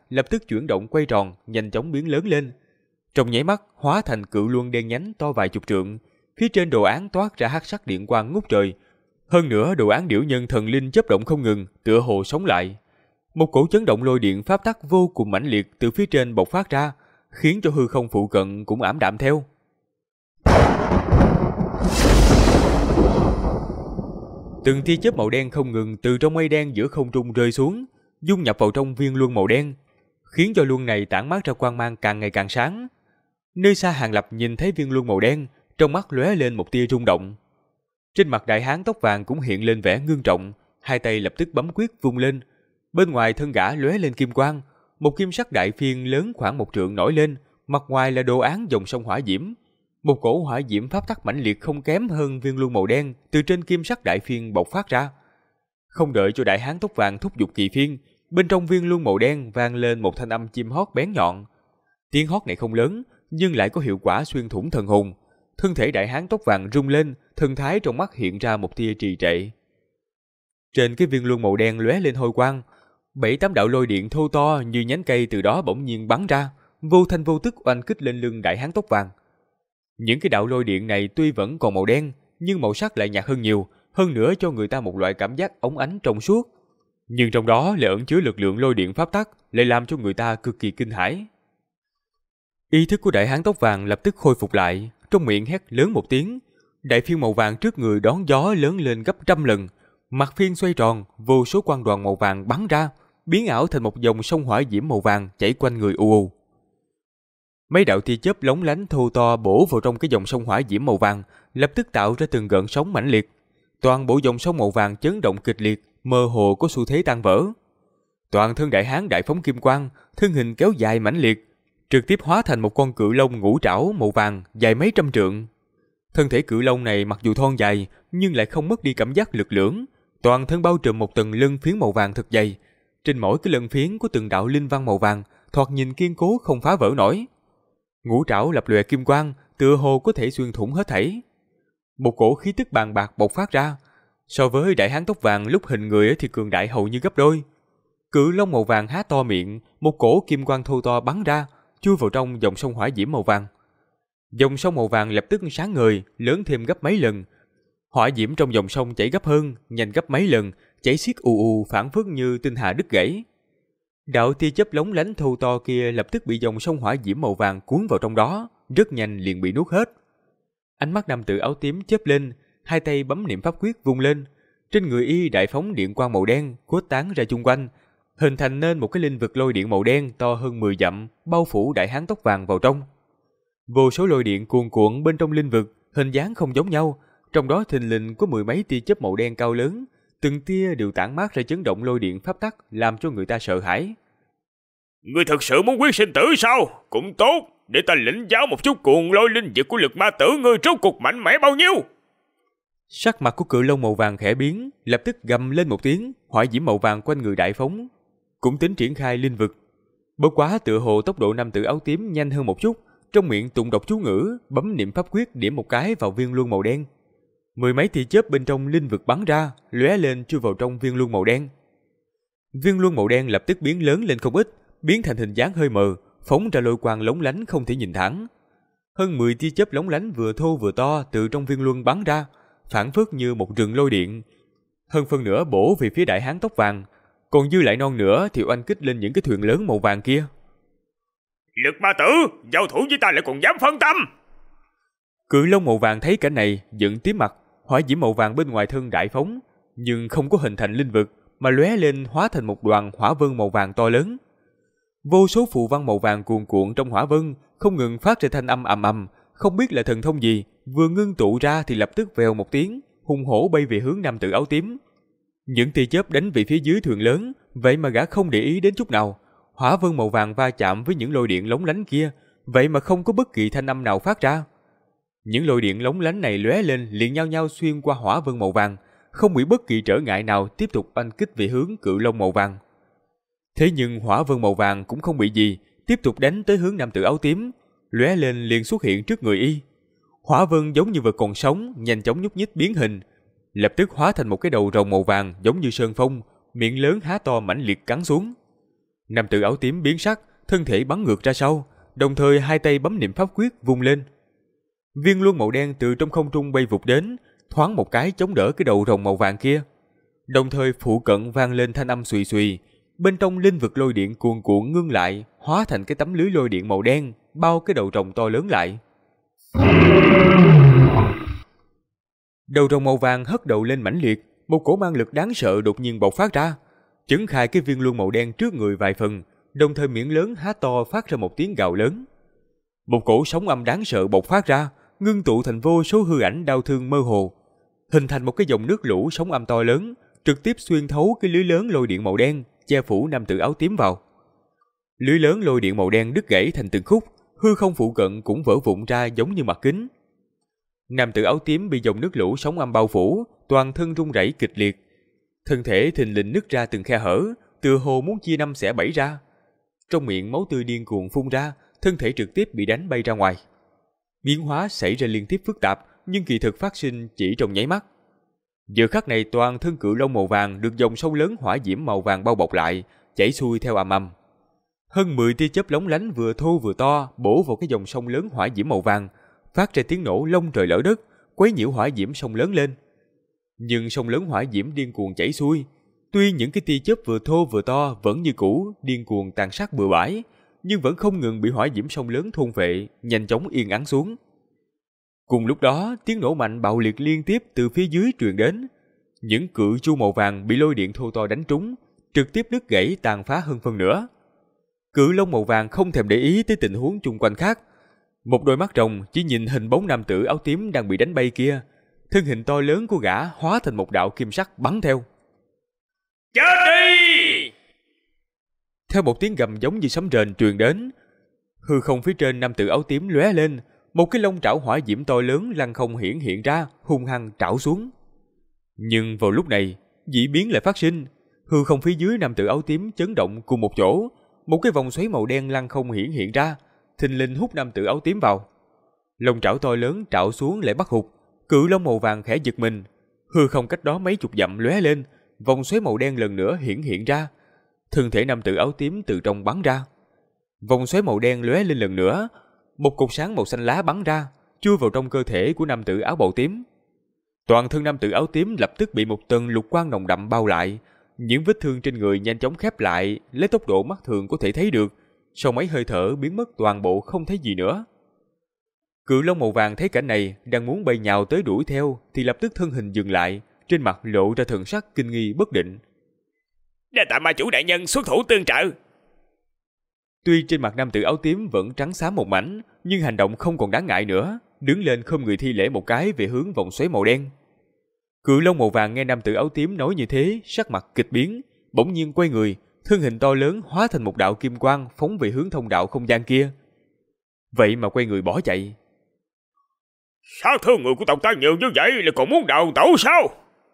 A: lập tức chuyển động quay tròn, nhanh chóng biến lớn lên. Trong nháy mắt hóa thành cự luân đen nhánh to vài chục trượng, phía trên đồ án toát ra hắc sắc điện quang ngút trời. Hơn nữa đồ án điểu nhân thần linh chớp động không ngừng, tựa hồ sống lại. Một cổ chấn động lôi điện pháp tắc vô cùng mãnh liệt từ phía trên bộc phát ra, khiến cho hư không phụ cận cũng ảm đạm theo. Từng tia chớp màu đen không ngừng từ trong mây đen giữa không trung rơi xuống, dung nhập vào trong viên luân màu đen, khiến cho luân này tản mát ra quang mang càng ngày càng sáng. Nơi xa Hàng Lập nhìn thấy viên luân màu đen, trong mắt lóe lên một tia rung động. Trên mặt đại hán tóc vàng cũng hiện lên vẻ ngưng trọng, hai tay lập tức bấm quyết vung lên. Bên ngoài thân gã lóe lên kim quang, một kim sắc đại phiên lớn khoảng 1 trượng nổi lên, mặt ngoài là đồ án dòng sông hỏa diễm. Một cổ hỏa diễm pháp tắc mãnh liệt không kém hơn viên luân màu đen từ trên kim sắc đại phiên bộc phát ra. Không đợi cho đại hán tóc vàng thúc giục kỳ phiên, bên trong viên luân màu đen vang lên một thanh âm chim hót bén nhọn. Tiếng hót này không lớn, nhưng lại có hiệu quả xuyên thủng thần hồn. Thân thể đại hán tóc vàng rung lên, thần thái trong mắt hiện ra một tia trì trệ. Trên cái viên luân màu đen lóe lên hôi quang, 7-8 đạo lôi điện thô to như nhánh cây từ đó bỗng nhiên bắn ra, vô thanh vô tức oanh kích lên lưng đại hán tóc vàng. Những cái đạo lôi điện này tuy vẫn còn màu đen, nhưng màu sắc lại nhạt hơn nhiều, hơn nữa cho người ta một loại cảm giác óng ánh trong suốt. Nhưng trong đó lại ẩn chứa lực lượng lôi điện pháp tắc, lại làm cho người ta cực kỳ kinh hãi. Ý thức của đại hán tóc vàng lập tức khôi phục lại, trong miệng hét lớn một tiếng. Đại phiên màu vàng trước người đón gió lớn lên gấp 100 lần, mặt phiên xoay tròn, vô số quang đoàn màu vàng bắn ra, biến ảo thành một dòng sông hỏa diễm màu vàng chảy quanh người u u. Mấy đạo tia chớp lóng lánh thô to bổ vào trong cái dòng sông hỏa diễm màu vàng, lập tức tạo ra từng gợn sóng mãnh liệt. Toàn bộ dòng sông màu vàng chấn động kịch liệt, mơ hồ có xu thế tan vỡ. Toàn thân đại hán đại phóng kim quang, thân hình kéo dài mãnh liệt, trực tiếp hóa thành một con cự long ngũ trảo màu vàng dài mấy trăm trượng. Thân thể cự long này mặc dù thon dài, nhưng lại không mất đi cảm giác lực lưỡng, toàn thân bao trùm một tầng lân phiến màu vàng thật dày. Trên mỗi cái lân phiến có từng đạo linh văn màu vàng, thoạt nhìn kiên cố không phá vỡ nổi. Ngũ trảo lập lòe kim quang, tựa hồ có thể xuyên thủng hết thảy. Một cổ khí tức bàng bạc bộc phát ra, so với đại hán tóc vàng lúc hình người thì cường đại hầu như gấp đôi. Cự long màu vàng há to miệng, một cổ kim quang thô to bắn ra, chui vào trong dòng sông hỏa diễm màu vàng. Dòng sông màu vàng lập tức sáng ngời, lớn thêm gấp mấy lần. Hỏa diễm trong dòng sông chảy gấp hơn, nhanh gấp mấy lần, chảy xiết ù ù phảng phất như tinh hà đứt gãy. Đạo tia chớp lóng lánh thô to kia lập tức bị dòng sông hỏa diễm màu vàng cuốn vào trong đó, rất nhanh liền bị nuốt hết. Ánh mắt nam tử áo tím chớp lên, hai tay bấm niệm pháp quyết vung lên, trên người y đại phóng điện quang màu đen khuếch tán ra chung quanh, hình thành nên một cái linh vực lôi điện màu đen to hơn 10 dặm, bao phủ đại hán tóc vàng vào trong. Vô số lôi điện cuồn cuộn bên trong linh vực, hình dáng không giống nhau, trong đó thình lình có 10 mấy tia chớp màu đen cao lớn, từng tia đều tản mát ra chấn động lôi điện pháp tắc, làm cho người ta sợ hãi.
B: Ngươi thật sự muốn quyết sinh tử sao? Cũng tốt, để ta lĩnh giáo một chút cuồng lôi linh vực của lực ma tử ngươi rốt cuộc mạnh mẽ bao nhiêu.
A: Sắc mặt của cự long màu vàng khẽ biến, lập tức gầm lên một tiếng, hỏa diễm màu vàng quanh người đại phóng, cũng tính triển khai linh vực. Bất quá tựa hồ tốc độ nam tử áo tím nhanh hơn một chút, trong miệng tụng đọc chú ngữ, bấm niệm pháp quyết điểm một cái vào viên luân màu đen. 10 mấy tia chớp bên trong linh vực bắn ra, lóe lên chui vào trong viên luân màu đen. Viên luân màu đen lập tức biến lớn lên không ít, biến thành hình dáng hơi mờ, phóng ra lôi quang lóng lánh không thể nhìn thẳng. Hơn 10 tia chớp lóng lánh vừa thô vừa to từ trong viên luân bắn ra, phảng phất như một rừng lôi điện. Hơn phân nửa bổ về phía đại hán tóc vàng, còn dư lại non nữa thì oanh kích lên những cái thuyền lớn màu vàng kia.
B: Lực ma tử, giao thủ với ta lại còn dám phân tâm.
A: Cự long màu vàng thấy cảnh này, giận tím mặt, hỏa diễm màu vàng bên ngoài thân đại phóng, nhưng không có hình thành linh vực, mà lóe lên hóa thành một đoàn hỏa vân màu vàng to lớn. Vô số phù văn màu vàng cuồn cuộn trong hỏa vân, không ngừng phát ra thanh âm ầm ầm, không biết là thần thông gì, vừa ngưng tụ ra thì lập tức vèo một tiếng, hung hổ bay về hướng nam tử áo tím. Những tia chớp đánh về phía dưới thuyền lớn, vậy mà gã không để ý đến chút nào. Hỏa vân màu vàng va chạm với những lôi điện lóng lánh kia, vậy mà không có bất kỳ thanh âm nào phát ra. Những lôi điện lóng lánh này lóe lên liền nhau nhau xuyên qua hỏa vân màu vàng, không bị bất kỳ trở ngại nào tiếp tục oanh kích về hướng cự long màu vàng. Thế nhưng hỏa vân màu vàng cũng không bị gì, tiếp tục đánh tới hướng nam tử áo tím, lóe lên liền xuất hiện trước người y. Hỏa vân giống như vật còn sống, nhanh chóng nhúc nhích biến hình, lập tức hóa thành một cái đầu rồng màu vàng giống như sơn phong, miệng lớn há to mãnh liệt cắn xuống. Nam tử áo tím biến sắc, thân thể bắn ngược ra sau, đồng thời hai tay bấm niệm pháp quyết vung lên. Viên luân màu đen từ trong không trung bay vụt đến, thoáng một cái chống đỡ cái đầu rồng màu vàng kia. Đồng thời phụ cận vang lên thanh âm xùy xùy, bên trong linh vực lôi điện cuồn cuộn ngưng lại, hóa thành cái tấm lưới lôi điện màu đen, bao cái đầu rồng to lớn lại. Đầu rồng màu vàng hất đầu lên mãnh liệt, một cổ mang lực đáng sợ đột nhiên bộc phát ra, chấn khai cái viên luân màu đen trước người vài phần, đồng thời miệng lớn há to phát ra một tiếng gào lớn. Một cổ sóng âm đáng sợ bộc phát ra, ngưng tụ thành vô số hư ảnh đau thương mơ hồ, hình thành một cái dòng nước lũ sóng âm to lớn, trực tiếp xuyên thấu cái lưới lớn lôi điện màu đen, che phủ nam tử áo tím vào. Lưới lớn lôi điện màu đen đứt gãy thành từng khúc, hư không phụ cận cũng vỡ vụn ra giống như mặt kính. Nam tử áo tím bị dòng nước lũ sóng âm bao phủ, toàn thân rung rẩy kịch liệt, thân thể thình lình nứt ra từng khe hở, tựa hồ muốn chia năm xẻ bảy ra. Trong miệng máu tươi điên cuồng phun ra, thân thể trực tiếp bị đánh bay ra ngoài. Biến hóa xảy ra liên tiếp phức tạp, nhưng kỳ thực phát sinh chỉ trong nháy mắt. Giờ khắc này toàn thân cự long màu vàng được dòng sông lớn hỏa diễm màu vàng bao bọc lại, chảy xuôi theo ầm ầm. Hơn 10 tia chớp lóng lánh vừa thô vừa to bổ vào cái dòng sông lớn hỏa diễm màu vàng, phát ra tiếng nổ long trời lở đất, quấy nhiễu hỏa diễm sông lớn lên. Nhưng sông lớn hỏa diễm điên cuồng chảy xuôi, tuy những cái tia chớp vừa thô vừa to vẫn như cũ điên cuồng tàn sát bừa bãi, nhưng vẫn không ngừng bị hỏa diễm sông lớn thôn phệ, nhanh chóng yên ắng xuống. Cùng lúc đó, tiếng nổ mạnh bạo liệt liên tiếp từ phía dưới truyền đến. Những cự chu màu vàng bị lôi điện thô to đánh trúng, trực tiếp đứt gãy tàn phá hơn phân nửa. Cự long màu vàng không thèm để ý tới tình huống chung quanh khác. Một đôi mắt rồng chỉ nhìn hình bóng nam tử áo tím đang bị đánh bay kia. Thân hình to lớn của gã hóa thành một đạo kim sắc bắn theo.
B: Chết đi!
A: Theo một tiếng gầm giống như sấm rền truyền đến, hư không phía trên nam tử áo tím lóe lên, một cái lông trảo hỏa diễm to lớn lăng không hiển hiện ra, hung hăng trảo xuống. Nhưng vào lúc này, dị biến lại phát sinh, hư không phía dưới nam tử áo tím chấn động cùng một chỗ, một cái vòng xoáy màu đen lăng không hiển hiện ra, thình lình hút nam tử áo tím vào. Lông trảo to lớn trảo xuống lại bắt hụt, cự long màu vàng khẽ giật mình, hư không cách đó mấy chục dặm lóe lên, vòng xoáy màu đen lần nữa hiển hiện ra, thân thể nam tử áo tím từ trong bắn ra. Vòng xoáy màu đen lóe lên lần nữa, một cột sáng màu xanh lá bắn ra, chui vào trong cơ thể của nam tử áo bào tím. Toàn thân nam tử áo tím lập tức bị một tầng lục quang nồng đậm bao lại, những vết thương trên người nhanh chóng khép lại, lấy tốc độ mắt thường có thể thấy được, sau mấy hơi thở biến mất toàn bộ không thấy gì nữa. Cự long màu vàng thấy cảnh này, đang muốn bay nhào tới đuổi theo, thì lập tức thân hình dừng lại, trên mặt lộ ra thần sắc kinh nghi bất định.
B: Đa tạ ma chủ đại nhân xuất thủ tương trợ.
A: Tuy trên mặt nam tử áo tím vẫn trắng xám một mảnh, nhưng hành động không còn đáng ngại nữa, đứng lên khom người thi lễ một cái về hướng vòng xoáy màu đen. Cự long màu vàng nghe nam tử áo tím nói như thế, sắc mặt kịch biến, bỗng nhiên quay người, thân hình to lớn hóa thành một đạo kim quang phóng về hướng thông đạo không gian kia. Vậy mà quay người bỏ chạy.
B: Sát thương người của tộc ta nhiều như vậy là còn muốn đào tẩu sao?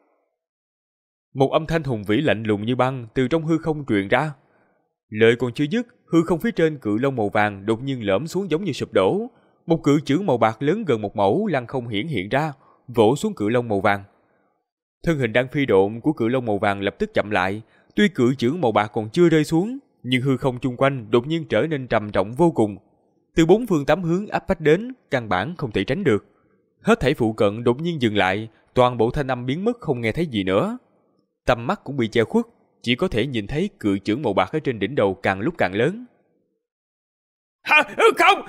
A: Một âm thanh hùng vĩ lạnh lùng như băng từ trong hư không truyền ra. Lời còn chưa dứt, hư không phía trên cự long màu vàng đột nhiên lõm xuống giống như sụp đổ. Một cự chưởng màu bạc lớn gần một mẫu lăng không hiển hiện ra, vỗ xuống cự long màu vàng. Thân hình đang phi độn của cự long màu vàng lập tức chậm lại. Tuy cự chưởng màu bạc còn chưa rơi xuống, nhưng hư không chung quanh đột nhiên trở nên trầm trọng vô cùng. Từ bốn phương tám hướng áp bách đến, căn bản không thể tránh được. Hết thảy phụ cận đột nhiên dừng lại, toàn bộ thanh âm biến mất không nghe thấy gì nữa. Tầm mắt cũng bị che khuất, chỉ có thể nhìn thấy cự chưởng màu bạc ở trên đỉnh đầu càng lúc càng lớn.
B: Không!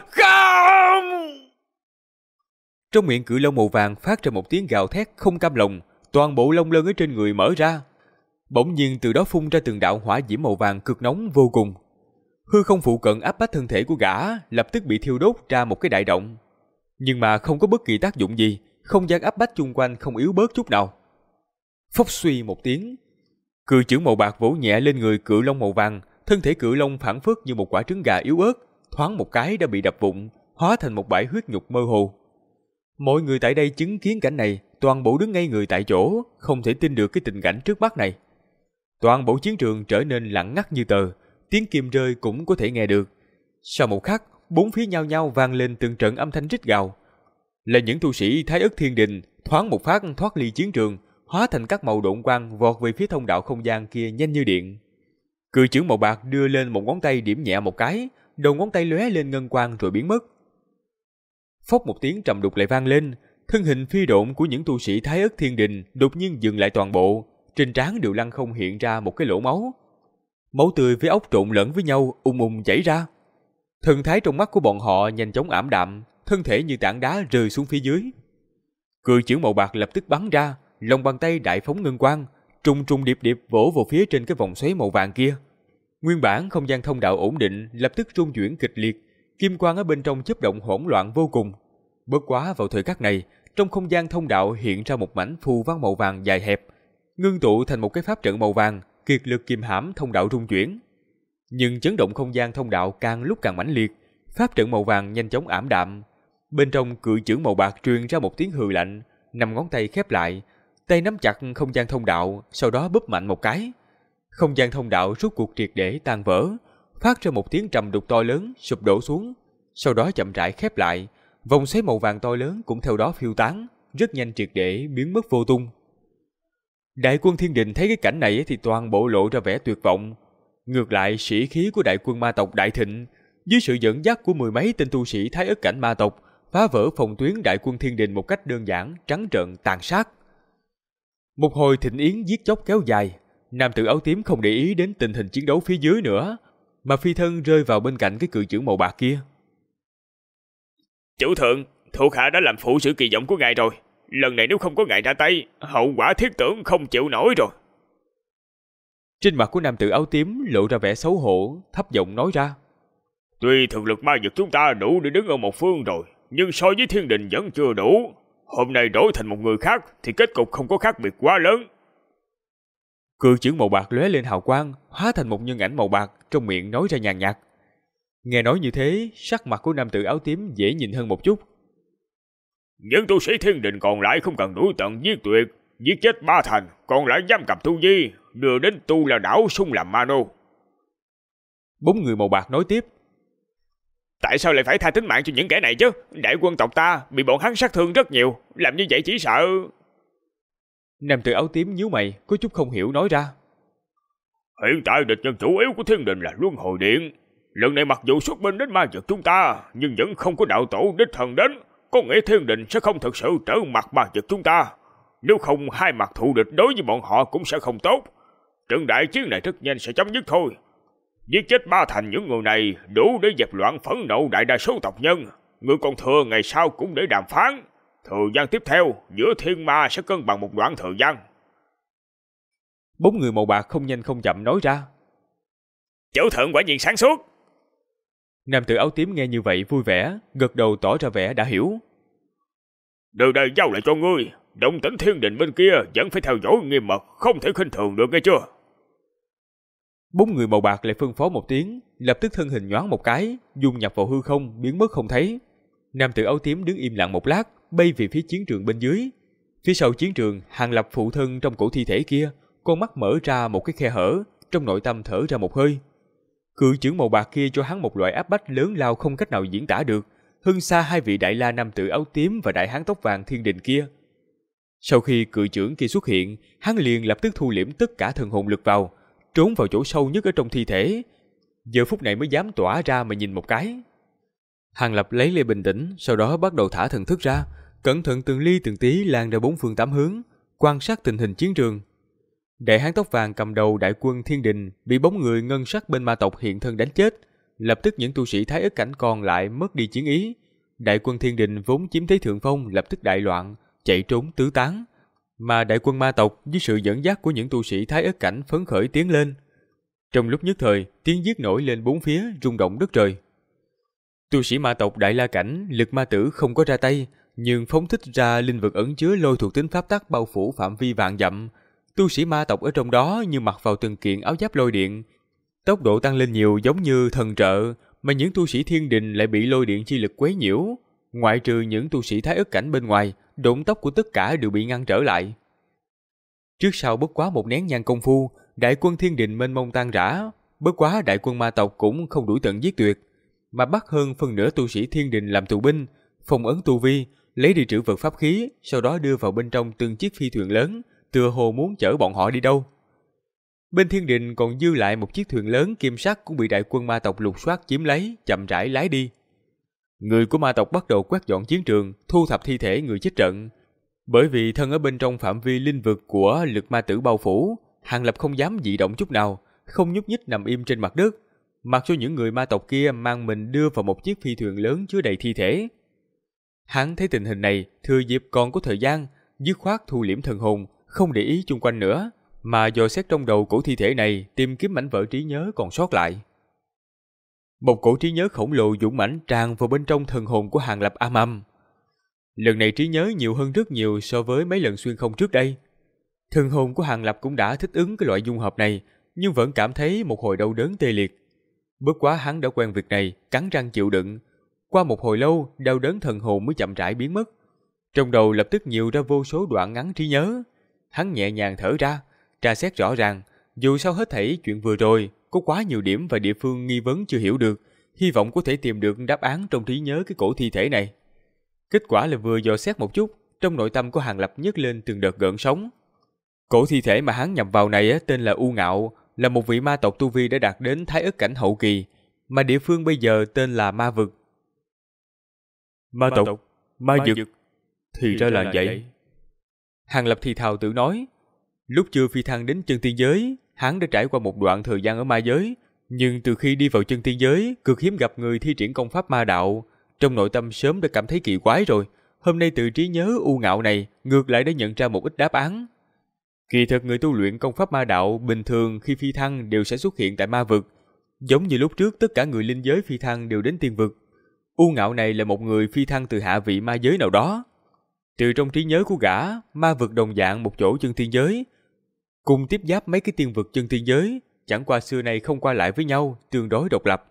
A: Trong miệng cự long màu vàng phát ra một tiếng gào thét không cam lòng, toàn bộ lông lân ở trên người mở ra. Bỗng nhiên từ đó phun ra từng đạo hỏa diễm màu vàng cực nóng vô cùng. Hư không phụ cận áp bách thân thể của gã lập tức bị thiêu đốt ra một cái đại động. Nhưng mà không có bất kỳ tác dụng gì, không gian áp bách chung quanh không yếu bớt chút nào. Phốc suy một tiếng, cự chưởng màu bạc vỗ nhẹ lên người cự long màu vàng, thân thể cự long phảng phất như một quả trứng gà yếu ớt, thoáng một cái đã bị đập vụn, hóa thành một bãi huyết nhục mơ hồ. Mọi người tại đây chứng kiến cảnh này, toàn bộ đứng ngây người tại chỗ, không thể tin được cái tình cảnh trước mắt này. Toàn bộ chiến trường trở nên lặng ngắt như tờ, tiếng kim rơi cũng có thể nghe được. Sau một khắc, bốn phía nhao nhao vang lên từng trận âm thanh rít gào. Là những tu sĩ Thái Ức Thiên Đình thoáng một phát thoát ly chiến trường, hóa thành các màu độn quang vọt về phía thông đạo không gian kia nhanh như điện. Cự chưởng màu bạc đưa lên một ngón tay điểm nhẹ một cái, đầu ngón tay lóe lên ngân quang rồi biến mất. Phốc một tiếng trầm đục lại vang lên, thân hình phi độn của những tu sĩ Thái Ức Thiên Đình đột nhiên dừng lại toàn bộ, trên trán đều lăng không hiện ra một cái lỗ máu. Máu tươi với ốc trộn lẫn với nhau ùng chảy ra. Thần thái trong mắt của bọn họ nhanh chóng ảm đạm, thân thể như tảng đá rơi xuống phía dưới. Cự chưởng màu bạc lập tức bắn ra, lòng bàn tay đại phóng ngân quang, trùng trùng điệp điệp vỗ vào phía trên cái vòng xoáy màu vàng kia. Nguyên bản không gian thông đạo ổn định lập tức rung chuyển kịch liệt, kim quang ở bên trong chớp động hỗn loạn vô cùng. Bất quá vào thời khắc này, trong không gian thông đạo hiện ra một mảnh phù văn màu vàng dài hẹp, ngưng tụ thành một cái pháp trận màu vàng, kiệt lực kìm hãm thông đạo rung chuyển. Nhưng chấn động không gian thông đạo càng lúc càng mãnh liệt, pháp trận màu vàng nhanh chóng ảm đạm. Bên trong cự chưởng màu bạc truyền ra một tiếng hừ lạnh, năm ngón tay khép lại, tay nắm chặt không gian thông đạo, sau đó bóp mạnh một cái. Không gian thông đạo rút cuộc triệt để tan vỡ, phát ra một tiếng trầm đục to lớn sụp đổ xuống, sau đó chậm rãi khép lại, vòng xoáy màu vàng to lớn cũng theo đó phiêu tán, rất nhanh triệt để biến mất vô tung. Đại quân Thiên Đình thấy cái cảnh này thì toàn bộ lộ ra vẻ tuyệt vọng. Ngược lại sĩ khí của đại quân ma tộc đại thịnh, dưới sự dẫn dắt của mười mấy tên tu sĩ Thái Ức cảnh ma tộc, phá vỡ phòng tuyến đại quân Thiên Đình một cách đơn giản, trắng trợn, tàn sát. Một hồi thịnh yến giết chóc kéo dài, nam tử áo tím không để ý đến tình hình chiến đấu phía dưới nữa, mà phi thân rơi vào bên cạnh cái cự chưởng màu bạc kia.
B: Chủ thượng, thuộc hạ đã làm phụ sự kỳ vọng của ngài rồi. Lần này nếu không có ngài ra tay, hậu quả thiết tưởng không chịu nổi rồi.
A: Trên mặt của nam tử áo tím lộ ra vẻ xấu hổ, thấp giọng nói ra.
B: Tuy thực lực ma vực chúng ta đủ để đứng ở một phương rồi, nhưng so với Thiên Đình vẫn chưa đủ. Hôm nay đổi thành một người khác thì kết cục không có khác biệt quá lớn.
A: Cự chưởng màu bạc lóe lên hào quang, hóa thành một nhân ảnh màu bạc, trong miệng nói ra nhàn nhạt. Nghe nói như thế, sắc mặt của nam tử áo tím dễ nhìn hơn một chút.
B: Những tu sĩ Thiên Đình còn lại không cần đuổi tận giết tuyệt, giết chết ba thành, còn lại giam cầm tu vi, đưa đến Tu La Đảo xung làm ma nô.
A: Bốn người màu bạc nói tiếp.
B: Tại sao lại phải tha tính mạng cho những kẻ này chứ? Đại quân tộc ta bị bọn hắn sát thương rất nhiều, làm như vậy chỉ sợ...
A: Nam tử áo tím nhíu mày, có chút không hiểu nói ra.
B: Hiện tại địch nhân chủ yếu của Thiên Đình là Luân Hồi Điện. Lần này mặc dù xuất binh đến ma vực chúng ta, nhưng vẫn không có đạo tổ đích thần đến, có nghĩa Thiên Đình sẽ không thực sự trở mặt ma vực chúng ta. Nếu không, hai mặt thù địch đối với bọn họ cũng sẽ không tốt. Trận đại chiến này rất nhanh sẽ chấm dứt thôi. Giết chết ba thành những người này đủ để dẹp loạn phẫn nộ đại đa số tộc nhân. Người còn thừa ngày sau cũng để đàm phán. Thời gian tiếp theo, giữa thiên ma sẽ cân bằng một đoạn thời gian.
A: Bốn người màu bạc không nhanh không chậm nói ra.
B: Chủ thượng quả nhiên sáng suốt.
A: Nam tử áo tím nghe như vậy vui vẻ, gật đầu tỏ ra vẻ đã hiểu.
B: Từ đây giao lại cho ngươi. Động tĩnh Thiên Đình bên kia vẫn phải theo dõi nghiêm mật, không thể khinh thường được nghe chưa?
A: Bốn người màu bạc lại phân phó một tiếng, lập tức thân hình nhoáng một cái, dung nhập vào hư không, biến mất không thấy. Nam tử áo tím đứng im lặng một lát, bay về phía chiến trường bên dưới. Phía sau chiến trường, Hàng Lập phụ thân trong cổ thi thể kia, con mắt mở ra một cái khe hở, trong nội tâm thở ra một hơi. Cự chưởng màu bạc kia cho hắn một loại áp bách lớn lao không cách nào diễn tả được, hơn xa hai vị đại la nam tử áo tím và đại hán tóc vàng Thiên Đình kia. Sau khi cự chưởng kia xuất hiện, hắn liền lập tức thu liễm tất cả thần hồn lực vào, trốn vào chỗ sâu nhất ở trong thi thể. Giờ phút này mới dám tỏa ra mà nhìn một cái. Hàng Lập lấy lại bình tĩnh, sau đó bắt đầu thả thần thức ra, cẩn thận từng ly từng tí lan ra bốn phương tám hướng, quan sát tình hình chiến trường. Đại hán tóc vàng cầm đầu đại quân Thiên Đình bị bóng người ngân sắc bên ma tộc hiện thân đánh chết, lập tức những tu sĩ Thái Ức cảnh còn lại mất đi chiến ý. Đại quân Thiên Đình vốn chiếm thế thượng phong lập tức đại loạn, chạy trốn tứ tán, mà đại quân ma tộc dưới sự dẫn dắt của những tu sĩ Thái Ức cảnh phấn khởi tiến lên. Trong lúc nhất thời, tiếng giết nổi lên bốn phía, rung động đất trời. Tu sĩ ma tộc Đại La cảnh, Lực Ma Tử không có ra tay, nhưng phóng thích ra linh vực ẩn chứa lôi thuộc tính pháp tắc bao phủ phạm vi vạn dặm. Tu sĩ ma tộc ở trong đó như mặc vào từng kiện áo giáp lôi điện, tốc độ tăng lên nhiều giống như thần trợ, mà những tu sĩ Thiên Đình lại bị lôi điện chi lực quấy nhiễu. Ngoại trừ những tu sĩ Thái Ức cảnh bên ngoài, độn tốc của tất cả đều bị ngăn trở lại. Trước sau bất quá một nén nhang công phu, đại quân Thiên Đình mênh mông tan rã, bất quá đại quân ma tộc cũng không đuổi tận giết tuyệt, mà bắt hơn phân nửa tu sĩ Thiên Đình làm tù binh, phong ấn tu vi, lấy đi trữ vật pháp khí, sau đó đưa vào bên trong từng chiếc phi thuyền lớn, tựa hồ muốn chở bọn họ đi đâu. Bên thiên đình còn dư lại một chiếc thuyền lớn kim sắc cũng bị đại quân ma tộc lục soát chiếm lấy, chậm rãi lái đi. Người của ma tộc bắt đầu quét dọn chiến trường, thu thập thi thể người chết trận. Bởi vì thân ở bên trong phạm vi linh vực của lực ma tử bao phủ, Hàng Lập không dám dị động chút nào, không nhúc nhích nằm im trên mặt đất, mặc cho những người ma tộc kia mang mình đưa vào một chiếc phi thuyền lớn chứa đầy thi thể. Hắn thấy tình hình này, thừa dịp còn có thời gian, dứt khoát thu liễm thần hồn, không để ý chung quanh nữa, mà dò xét trong đầu cổ thi thể này, tìm kiếm mảnh vỡ trí nhớ còn sót lại. Một cổ trí nhớ khổng lồ dũng mãnh tràn vào bên trong thần hồn của Hàng Lập ám âm. Lần này trí nhớ nhiều hơn rất nhiều so với mấy lần xuyên không trước đây. Thần hồn của Hàng Lập cũng đã thích ứng cái loại dung hợp này, nhưng vẫn cảm thấy một hồi đau đớn tê liệt. Bất quá hắn đã quen việc này, cắn răng chịu đựng. Qua một hồi lâu, đau đớn thần hồn mới chậm rãi biến mất. Trong đầu lập tức nhiều ra vô số đoạn ngắn trí nhớ. Hắn nhẹ nhàng thở ra, tra xét rõ ràng, dù sao hết thảy chuyện vừa rồi, có quá nhiều điểm và địa phương nghi vấn chưa hiểu được, hy vọng có thể tìm được đáp án trong trí nhớ cái cổ thi thể này. Kết quả là vừa dò xét một chút, trong nội tâm của Hàng Lập nhấc lên từng đợt gợn sóng. Cổ thi thể mà hắn nhập vào này tên là U Ngạo, là một vị ma tộc tu vi đã đạt đến Thái Ức cảnh hậu kỳ, mà địa phương bây giờ tên là Ma Vực.
B: Ma tộc, ma vực, thì ra là vậy.
A: Hàng Lập thì thào tự nói, lúc chưa phi thăng đến chân tiên giới, hắn đã trải qua một đoạn thời gian ở ma giới, nhưng từ khi đi vào chân tiên giới, cực hiếm gặp người thi triển công pháp ma đạo, trong nội tâm sớm đã cảm thấy kỳ quái rồi. Hôm nay từ trí nhớ U Ngạo này, ngược lại đã nhận ra một ít đáp án. Kỳ thực người tu luyện công pháp ma đạo bình thường khi phi thăng đều sẽ xuất hiện tại ma vực, giống như lúc trước tất cả người linh giới phi thăng đều đến tiên vực. U Ngạo này là một người phi thăng từ hạ vị ma giới nào đó. Từ trong trí nhớ của gã, ma vực đồng dạng một chỗ chân tiên giới, cùng tiếp giáp mấy cái tiên vực chân tiên giới, chẳng qua xưa nay không qua lại với nhau, tương đối độc lập.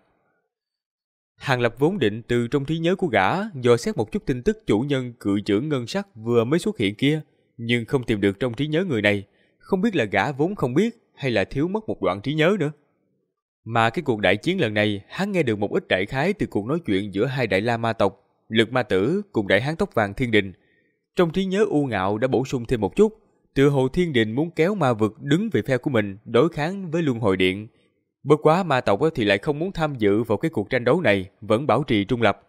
A: Hàng Lập vốn định từ trong trí nhớ của gã dò xét một chút tin tức chủ nhân cự chưởng ngân sắc vừa mới xuất hiện kia, nhưng không tìm được trong trí nhớ người này, không biết là gã vốn không biết hay là thiếu mất một đoạn trí nhớ nữa. Mà cái cuộc đại chiến lần này, hắn nghe được một ít đại khái từ cuộc nói chuyện giữa hai đại la ma tộc, Lực Ma Tử cùng đại hán tóc vàng Thiên Đình. Trong trí nhớ U Ngạo đã bổ sung thêm một chút, tựa hồ Thiên Đình muốn kéo ma vực đứng về phe của mình đối kháng với Luân Hồi Điện. Bất quá ma tộc thì lại không muốn tham dự vào cái cuộc tranh đấu này, vẫn bảo trì trung lập.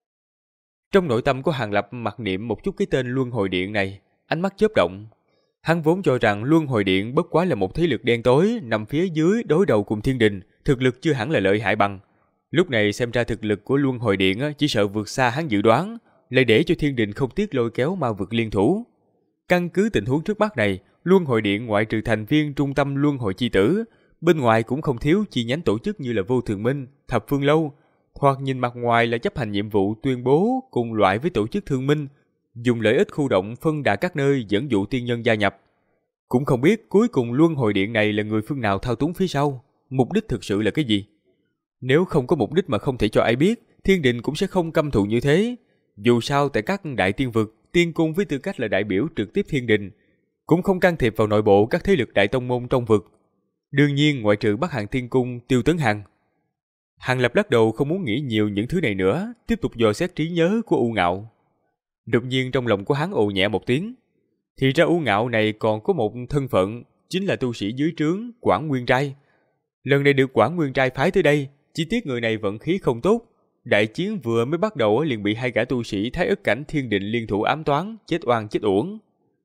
A: Trong nội tâm của Hàng Lập mặc niệm một chút cái tên Luân Hồi Điện này, ánh mắt chớp động. Hắn vốn cho rằng Luân Hồi Điện bất quá là một thế lực đen tối nằm phía dưới đối đầu cùng Thiên Đình, thực lực chưa hẳn là lợi hại bằng. Lúc này xem ra thực lực của Luân Hồi Điện chỉ sợ vượt xa hắn dự đoán, lại để cho Thiên Đình không tiếc lôi kéo ma vực liên thủ. Căn cứ tình huống trước mắt này, Luân Hồi Điện ngoại trừ thành viên trung tâm Luân Hồi Chi Tử, bên ngoài cũng không thiếu chi nhánh tổ chức như là Vô Thường Minh, Thập Phương Lâu, hoặc nhìn mặt ngoài là chấp hành nhiệm vụ tuyên bố cùng loại với tổ chức Thương Minh, dùng lợi ích khu động phân đà các nơi dẫn dụ tiên nhân gia nhập. Cũng không biết cuối cùng Luân Hồi Điện này là người phương nào thao túng phía sau, mục đích thực sự là cái gì. Nếu không có mục đích mà không thể cho ai biết, Thiên Đình cũng sẽ không căm thù như thế. Dù sao tại các đại tiên vực, tiên cung với tư cách là đại biểu trực tiếp Thiên Đình, cũng không can thiệp vào nội bộ các thế lực đại tông môn trong vực. Đương nhiên ngoại trừ Bắc Hàng Tiên Cung, Tiêu Tấn Hằng. Hàng Lập lắc đầu không muốn nghĩ nhiều những thứ này nữa, tiếp tục dò xét trí nhớ của U Ngạo. Đột nhiên trong lòng của hắn ồ nhẹ một tiếng. Thì ra U Ngạo này còn có một thân phận, chính là tu sĩ dưới trướng Quảng Nguyên Trai. Lần này được Quảng Nguyên Trai phái tới đây, chỉ tiếc người này vận khí không tốt. Đại chiến vừa mới bắt đầu liền bị hai gã tu sĩ Thái Ức cảnh Thiên Định liên thủ ám toán, chết oan chết uổng.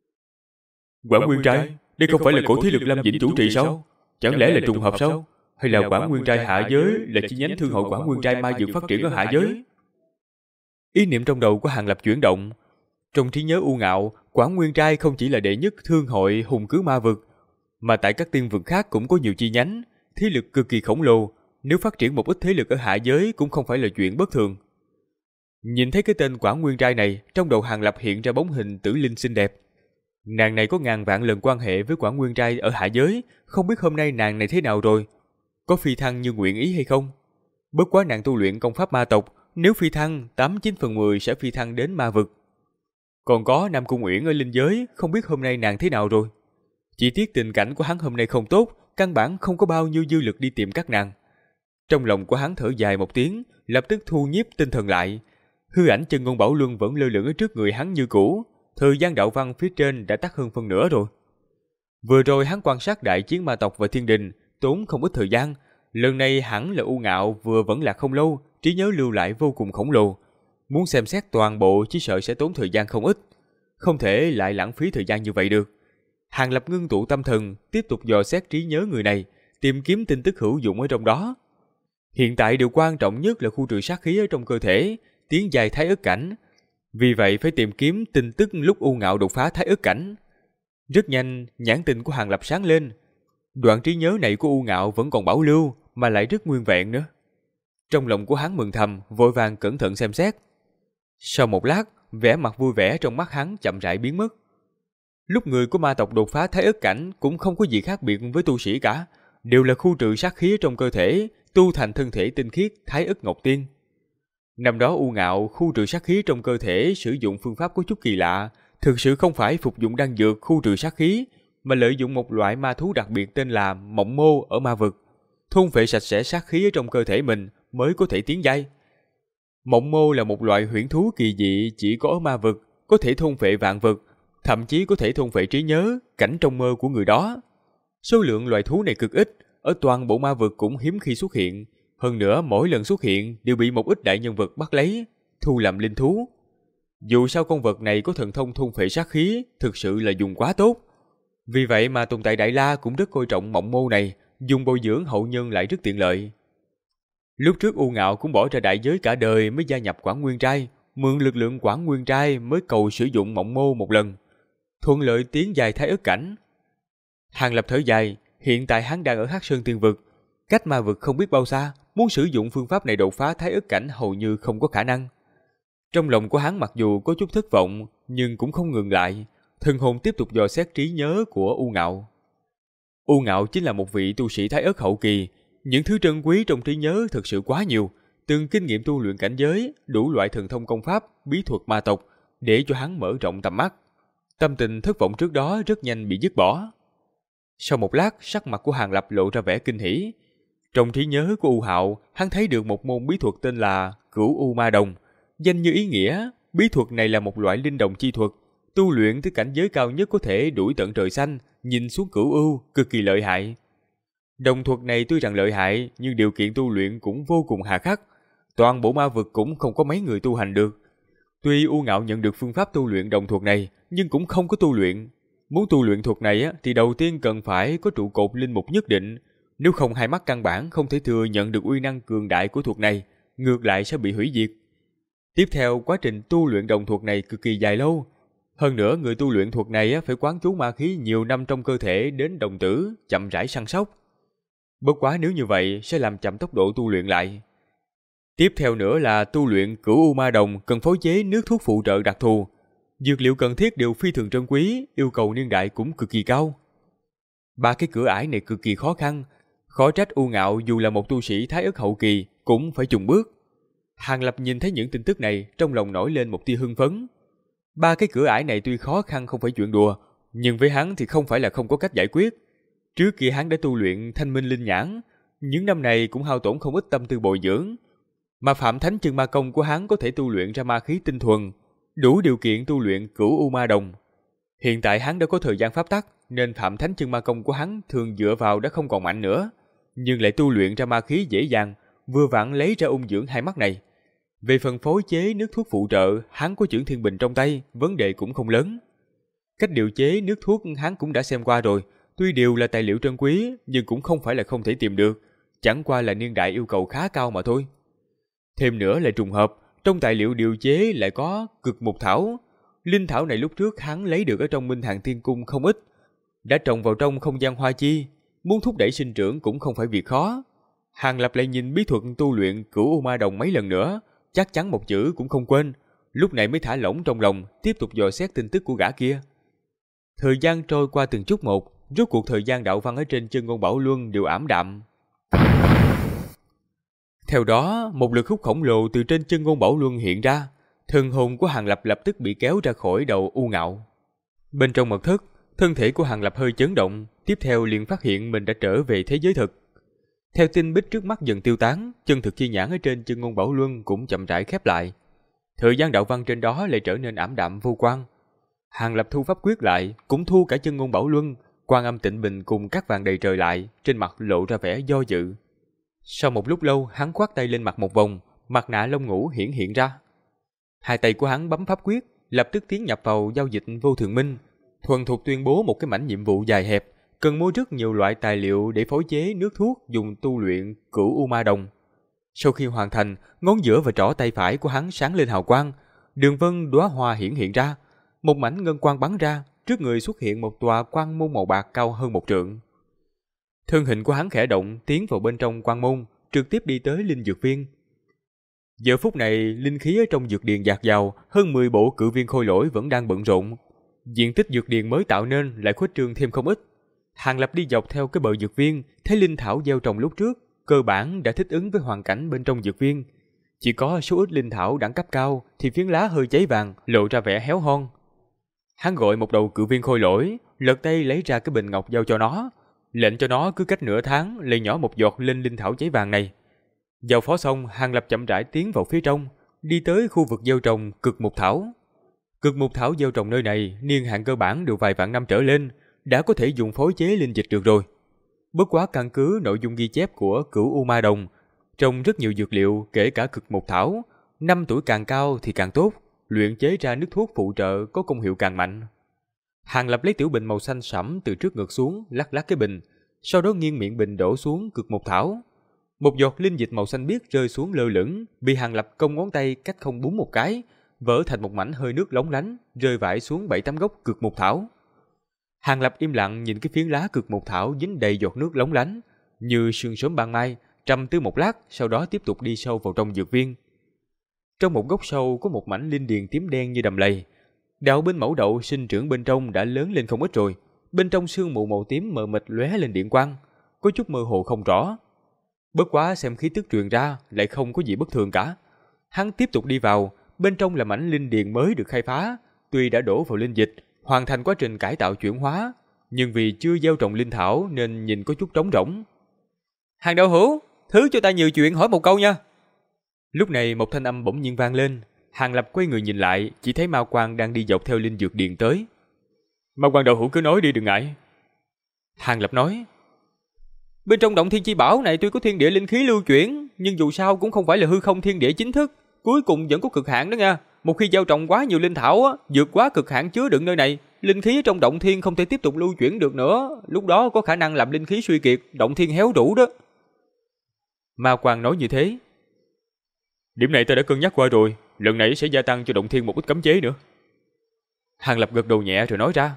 B: Quảng Nguyên Trai, đây không phải là cổ thế lực Lâm Dĩnh chủ trì sao? Chẳng lẽ là trùng hợp sao? Hay là Quảng Nguyên Trai hạ giới là chi nhánh thương hội Quảng Nguyên Trai ma dược phát triển ở hạ giới?
A: Ý niệm trong đầu của Hàng Lập chuyển động. Trong trí nhớ U Ngạo, Quảng Nguyên Trai không chỉ là đệ nhất thương hội hùng cứ ma vực, mà tại các tiên vực khác cũng có nhiều chi nhánh, thế lực cực kỳ khổng lồ. Nếu phát triển một ít thế lực ở hạ giới cũng không phải là chuyện bất thường. Nhìn thấy cái tên Quảng Nguyên Trai này, trong đầu Hàng Lập hiện ra bóng hình Tử Linh xinh đẹp. Nàng này có ngàn vạn lần quan hệ với Quảng Nguyên Trai ở hạ giới, không biết hôm nay nàng này thế nào rồi, có phi thăng như nguyện ý hay không. Bất quá nàng tu luyện công pháp ma tộc, nếu phi thăng 89/10 sẽ phi thăng đến ma vực. Còn có Nam Cung Uyển ở linh giới, không biết hôm nay nàng thế nào rồi. Chỉ tiếc tình cảnh của hắn hôm nay không tốt, căn bản không có bao nhiêu dư lực đi tìm các nàng. Trong lòng của hắn thở dài một tiếng, lập tức thu nhiếp tinh thần lại. Hư ảnh Chân Ngôn Bảo Luân vẫn lơ lửng ở trước người hắn như cũ, thời gian đạo văn phía trên đã tắt hơn phân nửa rồi. Vừa rồi hắn quan sát đại chiến ma tộc và thiên đình, tốn không ít thời gian. Lần này hẳn là U Ngạo vừa vẫn là không lâu, trí nhớ lưu lại vô cùng khổng lồ. Muốn xem xét toàn bộ chỉ sợ sẽ tốn thời gian không ít. Không thể lại lãng phí thời gian như vậy được. Hàng Lập ngưng tụ tâm thần, tiếp tục dò xét trí nhớ người này, tìm kiếm tin tức hữu dụng ở trong đó. Hiện tại điều quan trọng nhất là khu trừ sát khí ở trong cơ thể, tiến dài thái ức cảnh. Vì vậy phải tìm kiếm tin tức lúc U Ngạo đột phá thái ức cảnh. Rất nhanh, nhãn tình của Hàng Lập sáng lên. Đoạn trí nhớ này của U Ngạo vẫn còn bảo lưu, mà lại rất nguyên vẹn nữa. Trong lòng của hắn mừng thầm, vội vàng cẩn thận xem xét. Sau một lát, vẻ mặt vui vẻ trong mắt hắn chậm rãi biến mất. Lúc người của ma tộc đột phá thái ức cảnh cũng không có gì khác biệt với tu sĩ cả, đều là khu trừ sát khí trong cơ thể, tu thành thân thể tinh khiết thái ức ngọc tiên. Năm đó U Ngạo khu trừ sát khí trong cơ thể sử dụng phương pháp có chút kỳ lạ, thực sự không phải phục dụng đan dược khu trừ sát khí, mà lợi dụng một loại ma thú đặc biệt tên là Mộng Mô ở ma vực, thôn phệ sạch sẽ sát khí ở trong cơ thể mình mới có thể tiến giai. Mộng Mô là một loại huyễn thú kỳ dị chỉ có ở ma vực, có thể thôn phệ vạn vực, thậm chí có thể thôn phệ trí nhớ, cảnh trong mơ của người đó. Số lượng loài thú này cực ít, ở toàn bộ ma vực cũng hiếm khi xuất hiện. Hơn nữa mỗi lần xuất hiện đều bị một ít đại nhân vật bắt lấy, thu làm linh thú. Dù sao con vật này có thần thông thôn phệ sát khí, thực sự là dùng quá tốt. Vì vậy mà tồn tại Đại La cũng rất coi trọng Mộng Mô này, dùng bồi dưỡng hậu nhân lại rất tiện lợi. Lúc trước U Ngạo cũng bỏ ra đại giới cả đời mới gia nhập Quảng Nguyên Trai, mượn lực lượng Quảng Nguyên Trai mới cầu sử dụng Mộng Mô một lần, thuận lợi tiến dài thái ức cảnh. Hàng Lập thở dài, hiện tại hắn đang ở Hắc Sơn Tiên Vực, cách ma vực không biết bao xa, muốn sử dụng phương pháp này đột phá thái ức cảnh hầu như không có khả năng. Trong lòng của hắn mặc dù có chút thất vọng, nhưng cũng không ngừng lại, thần hồn tiếp tục dò xét trí nhớ của U Ngạo. U Ngạo chính là một vị tu sĩ thái ức hậu kỳ, những thứ trân quý trong trí nhớ thực sự quá nhiều, từng kinh nghiệm tu luyện cảnh giới, đủ loại thần thông công pháp, bí thuật ma tộc, để cho hắn mở rộng tầm mắt. Tâm tình thất vọng trước đó rất nhanh bị dứt bỏ. Sau một lát, sắc mặt của Hàng Lập lộ ra vẻ kinh hỉ. Trong trí nhớ của U Hạo, hắn thấy được một môn bí thuật tên là Cửu U Ma Đồng. Danh như ý nghĩa, bí thuật này là một loại linh đồng chi thuật, tu luyện tới cảnh giới cao nhất có thể đuổi tận trời xanh, nhìn xuống cửu u, cực kỳ lợi hại. Đồng thuật này tuy rằng lợi hại, nhưng điều kiện tu luyện cũng vô cùng hà khắc. Toàn bộ ma vực cũng không có mấy người tu hành được. Tuy U Ngạo nhận được phương pháp tu luyện đồng thuật này, nhưng cũng không có tu luyện. Muốn tu luyện thuật này thì đầu tiên cần phải có trụ cột linh mục nhất định. Nếu không hai mắt căn bản không thể thừa nhận được uy năng cường đại của thuật này, ngược lại sẽ bị hủy diệt. Tiếp theo, quá trình tu luyện đồng thuật này cực kỳ dài lâu. Hơn nữa, người tu luyện thuật này phải quán trú ma khí nhiều năm trong cơ thể đến đồng tử, chậm rãi săn sóc. Bất quá nếu như vậy sẽ làm chậm tốc độ tu luyện lại. Tiếp theo nữa là tu luyện Cửu U Ma Đồng cần phối chế nước thuốc phụ trợ đặc thù. Dược liệu cần thiết đều phi thường trân quý, yêu cầu niên đại cũng cực kỳ cao. Ba cái cửa ải này cực kỳ khó khăn, khó trách U Ngạo dù là một tu sĩ thái ức hậu kỳ cũng phải chùng bước. Hàng Lập nhìn thấy những tin tức này, trong lòng nổi lên một tia hưng phấn. Ba cái cửa ải này tuy khó khăn không phải chuyện đùa, nhưng với hắn thì không phải là không có cách giải quyết. Trước kia hắn đã tu luyện Thanh Minh Linh Nhãn, những năm này cũng hao tổn không ít tâm tư bồi dưỡng. Mà Phạm Thánh Chân Ma Công của hắn có thể tu luyện ra ma khí tinh thuần, đủ điều kiện tu luyện Cửu U Ma Đồng. Hiện tại hắn đã có thời gian pháp tắc, nên Phạm Thánh Chân Ma Công của hắn thường dựa vào đã không còn mạnh nữa, nhưng lại tu luyện ra ma khí dễ dàng, vừa vặn lấy ra ung dưỡng hai mắt này. Về phần phối chế nước thuốc phụ trợ, hắn có Chưởng Thiên Bình trong tay, vấn đề cũng không lớn. Cách điều chế nước thuốc hắn cũng đã xem qua rồi, tuy đều là tài liệu trân quý, nhưng cũng không phải là không thể tìm được, chẳng qua là niên đại yêu cầu khá cao mà thôi. Thêm nữa là trùng hợp, trong tài liệu điều chế lại có Cực Mục Thảo. Linh thảo này lúc trước hắn lấy được ở trong Minh Hàng Thiên Cung không ít, đã trồng vào trong không gian hoa chi, muốn thúc đẩy sinh trưởng cũng không phải việc khó. Hàng Lập lại nhìn bí thuật tu luyện Cửu U Ma Đồng mấy lần nữa, chắc chắn một chữ cũng không quên, lúc này mới thả lỏng trong lòng, tiếp tục dò xét tin tức của gã kia. Thời gian trôi qua từng chút một, rốt cuộc thời gian đạo văn ở trên Chân Ngôn Bảo Luân đều ảm đạm. Theo đó, một lực hút khổng lồ từ trên Chân Ngôn Bảo Luân hiện ra, thần hồn của Hàng Lập lập tức bị kéo ra khỏi đầu U Ngạo. Bên trong mật thất, thân thể của Hàng Lập hơi chấn động, tiếp theo liền phát hiện mình đã trở về thế giới thực. Theo tinh bích trước mắt dần tiêu tán, chân thực chi nhãn ở trên Chân Ngôn Bảo Luân cũng chậm rãi khép lại. Thời gian đạo văn trên đó lại trở nên ảm đạm vô quang. Hàng Lập thu pháp quyết lại, cũng thu cả Chân Ngôn Bảo Luân, Quan Âm Tịnh Bình cùng Cát Vàng đầy trời lại, trên mặt lộ ra vẻ do dự. Sau một lúc lâu, hắn khoát tay lên mặt một vòng, mặt nạ lông ngũ hiện ra. Hai tay của hắn bấm pháp quyết, lập tức tiến nhập vào giao dịch vô thường minh, thuần thục tuyên bố một cái mảnh nhiệm vụ dài hẹp, cần mua rất nhiều loại tài liệu để phối chế nước thuốc dùng tu luyện Cửu U Ma Đồng. Sau khi hoàn thành, ngón giữa và trỏ tay phải của hắn sáng lên hào quang, đường vân đóa hoa hiện ra, một mảnh ngân quang bắn ra, trước người xuất hiện một tòa quan môn màu bạc cao hơn 1 trượng. Thân hình của hắn khẽ động, tiến vào bên trong quan môn, trực tiếp đi tới linh dược viên. Giờ phút này, linh khí ở trong dược điền dạt dào, hơn 10 bộ cự viên khôi lỗi vẫn đang bận rộn. Diện tích dược điền mới tạo nên lại khuếch trương thêm không ít. Hàng Lập đi dọc theo cái bờ dược viên, thấy linh thảo gieo trồng lúc trước, cơ bản đã thích ứng với hoàn cảnh bên trong dược viên. Chỉ có số ít linh thảo đẳng cấp cao thì phiến lá hơi cháy vàng, lộ ra vẻ héo hon. Hắn gọi một đầu cự viên khôi lỗi, lật tay lấy ra cái bình ngọc giao cho nó, lệnh cho nó cứ cách nửa tháng lấy nhỏ một giọt lên linh thảo cháy vàng này. Giao phó xong, Hàng Lập chậm rãi tiến vào phía trong, đi tới khu vực gieo trồng cực mục thảo. Cực mục thảo gieo trồng nơi này niên hạn cơ bản đều vài vạn năm trở lên, đã có thể dùng phối chế linh dịch được rồi. Bất quá căn cứ nội dung ghi chép của Cửu U Ma Đồng, trồng rất nhiều dược liệu, kể cả cực mục thảo, 5 tuổi càng cao thì càng tốt, luyện chế ra nước thuốc phụ trợ có công hiệu càng mạnh. Hàng Lập lấy tiểu bình màu xanh sẫm từ trước ngực xuống, lắc lắc cái bình, sau đó nghiêng miệng bình đổ xuống cực mục thảo. Một giọt linh dịch màu xanh biếc rơi xuống lơ lửng, bị Hàng Lập cong ngón tay cách không búng một cái, vỡ thành một mảnh hơi nước lóng lánh, rơi vãi xuống 7-8 gốc cực mục thảo. Hàng Lập im lặng nhìn cái phiến lá cực mục thảo dính đầy giọt nước lóng lánh, như sương sớm ban mai, trầm tư một lát, sau đó tiếp tục đi sâu vào trong dược viên. Trong một góc sâu có một mảnh linh điền tím đen như đầm lầy. Đạo bên mẫu đậu sinh trưởng bên trong đã lớn lên không ít rồi, bên trong sương mù màu tím mờ mịt lóe lên điện quang, có chút mơ hồ không rõ. Bất quá xem khí tức truyền ra lại không có gì bất thường cả. Hắn tiếp tục đi vào, bên trong là mảnh linh điền mới được khai phá, tuy đã đổ vào linh dịch, hoàn thành quá trình cải tạo chuyển hóa, nhưng vì chưa gieo trồng linh thảo nên nhìn có chút trống rỗng. Hàng đạo hữu, thứ cho ta nhiều chuyện hỏi một câu nha. Lúc này một thanh âm bỗng nhiên vang lên. Hàng Lập quay người nhìn lại, chỉ thấy Ma Quang đang đi dọc theo linh dược điền tới. Ma Quang đạo hữu cứ nói đi, đừng ngại. Hàng Lập nói, bên trong động thiên chi bảo này tuy có thiên địa linh khí lưu chuyển, nhưng dù sao cũng không phải là hư không thiên địa chính thức, cuối cùng vẫn có cực hạn đó nha. Một khi gieo trồng quá nhiều linh thảo vượt quá cực hạn chứa đựng nơi này, linh khí trong động thiên không thể tiếp tục lưu chuyển được nữa, lúc đó có khả năng làm linh khí suy kiệt, động thiên héo rũ đó. Ma Quang nói như thế. Điểm này ta đã cân nhắc qua rồi, lần này sẽ gia tăng cho động thiên một ít cấm chế nữa. Hàng Lập gật đầu nhẹ rồi nói ra.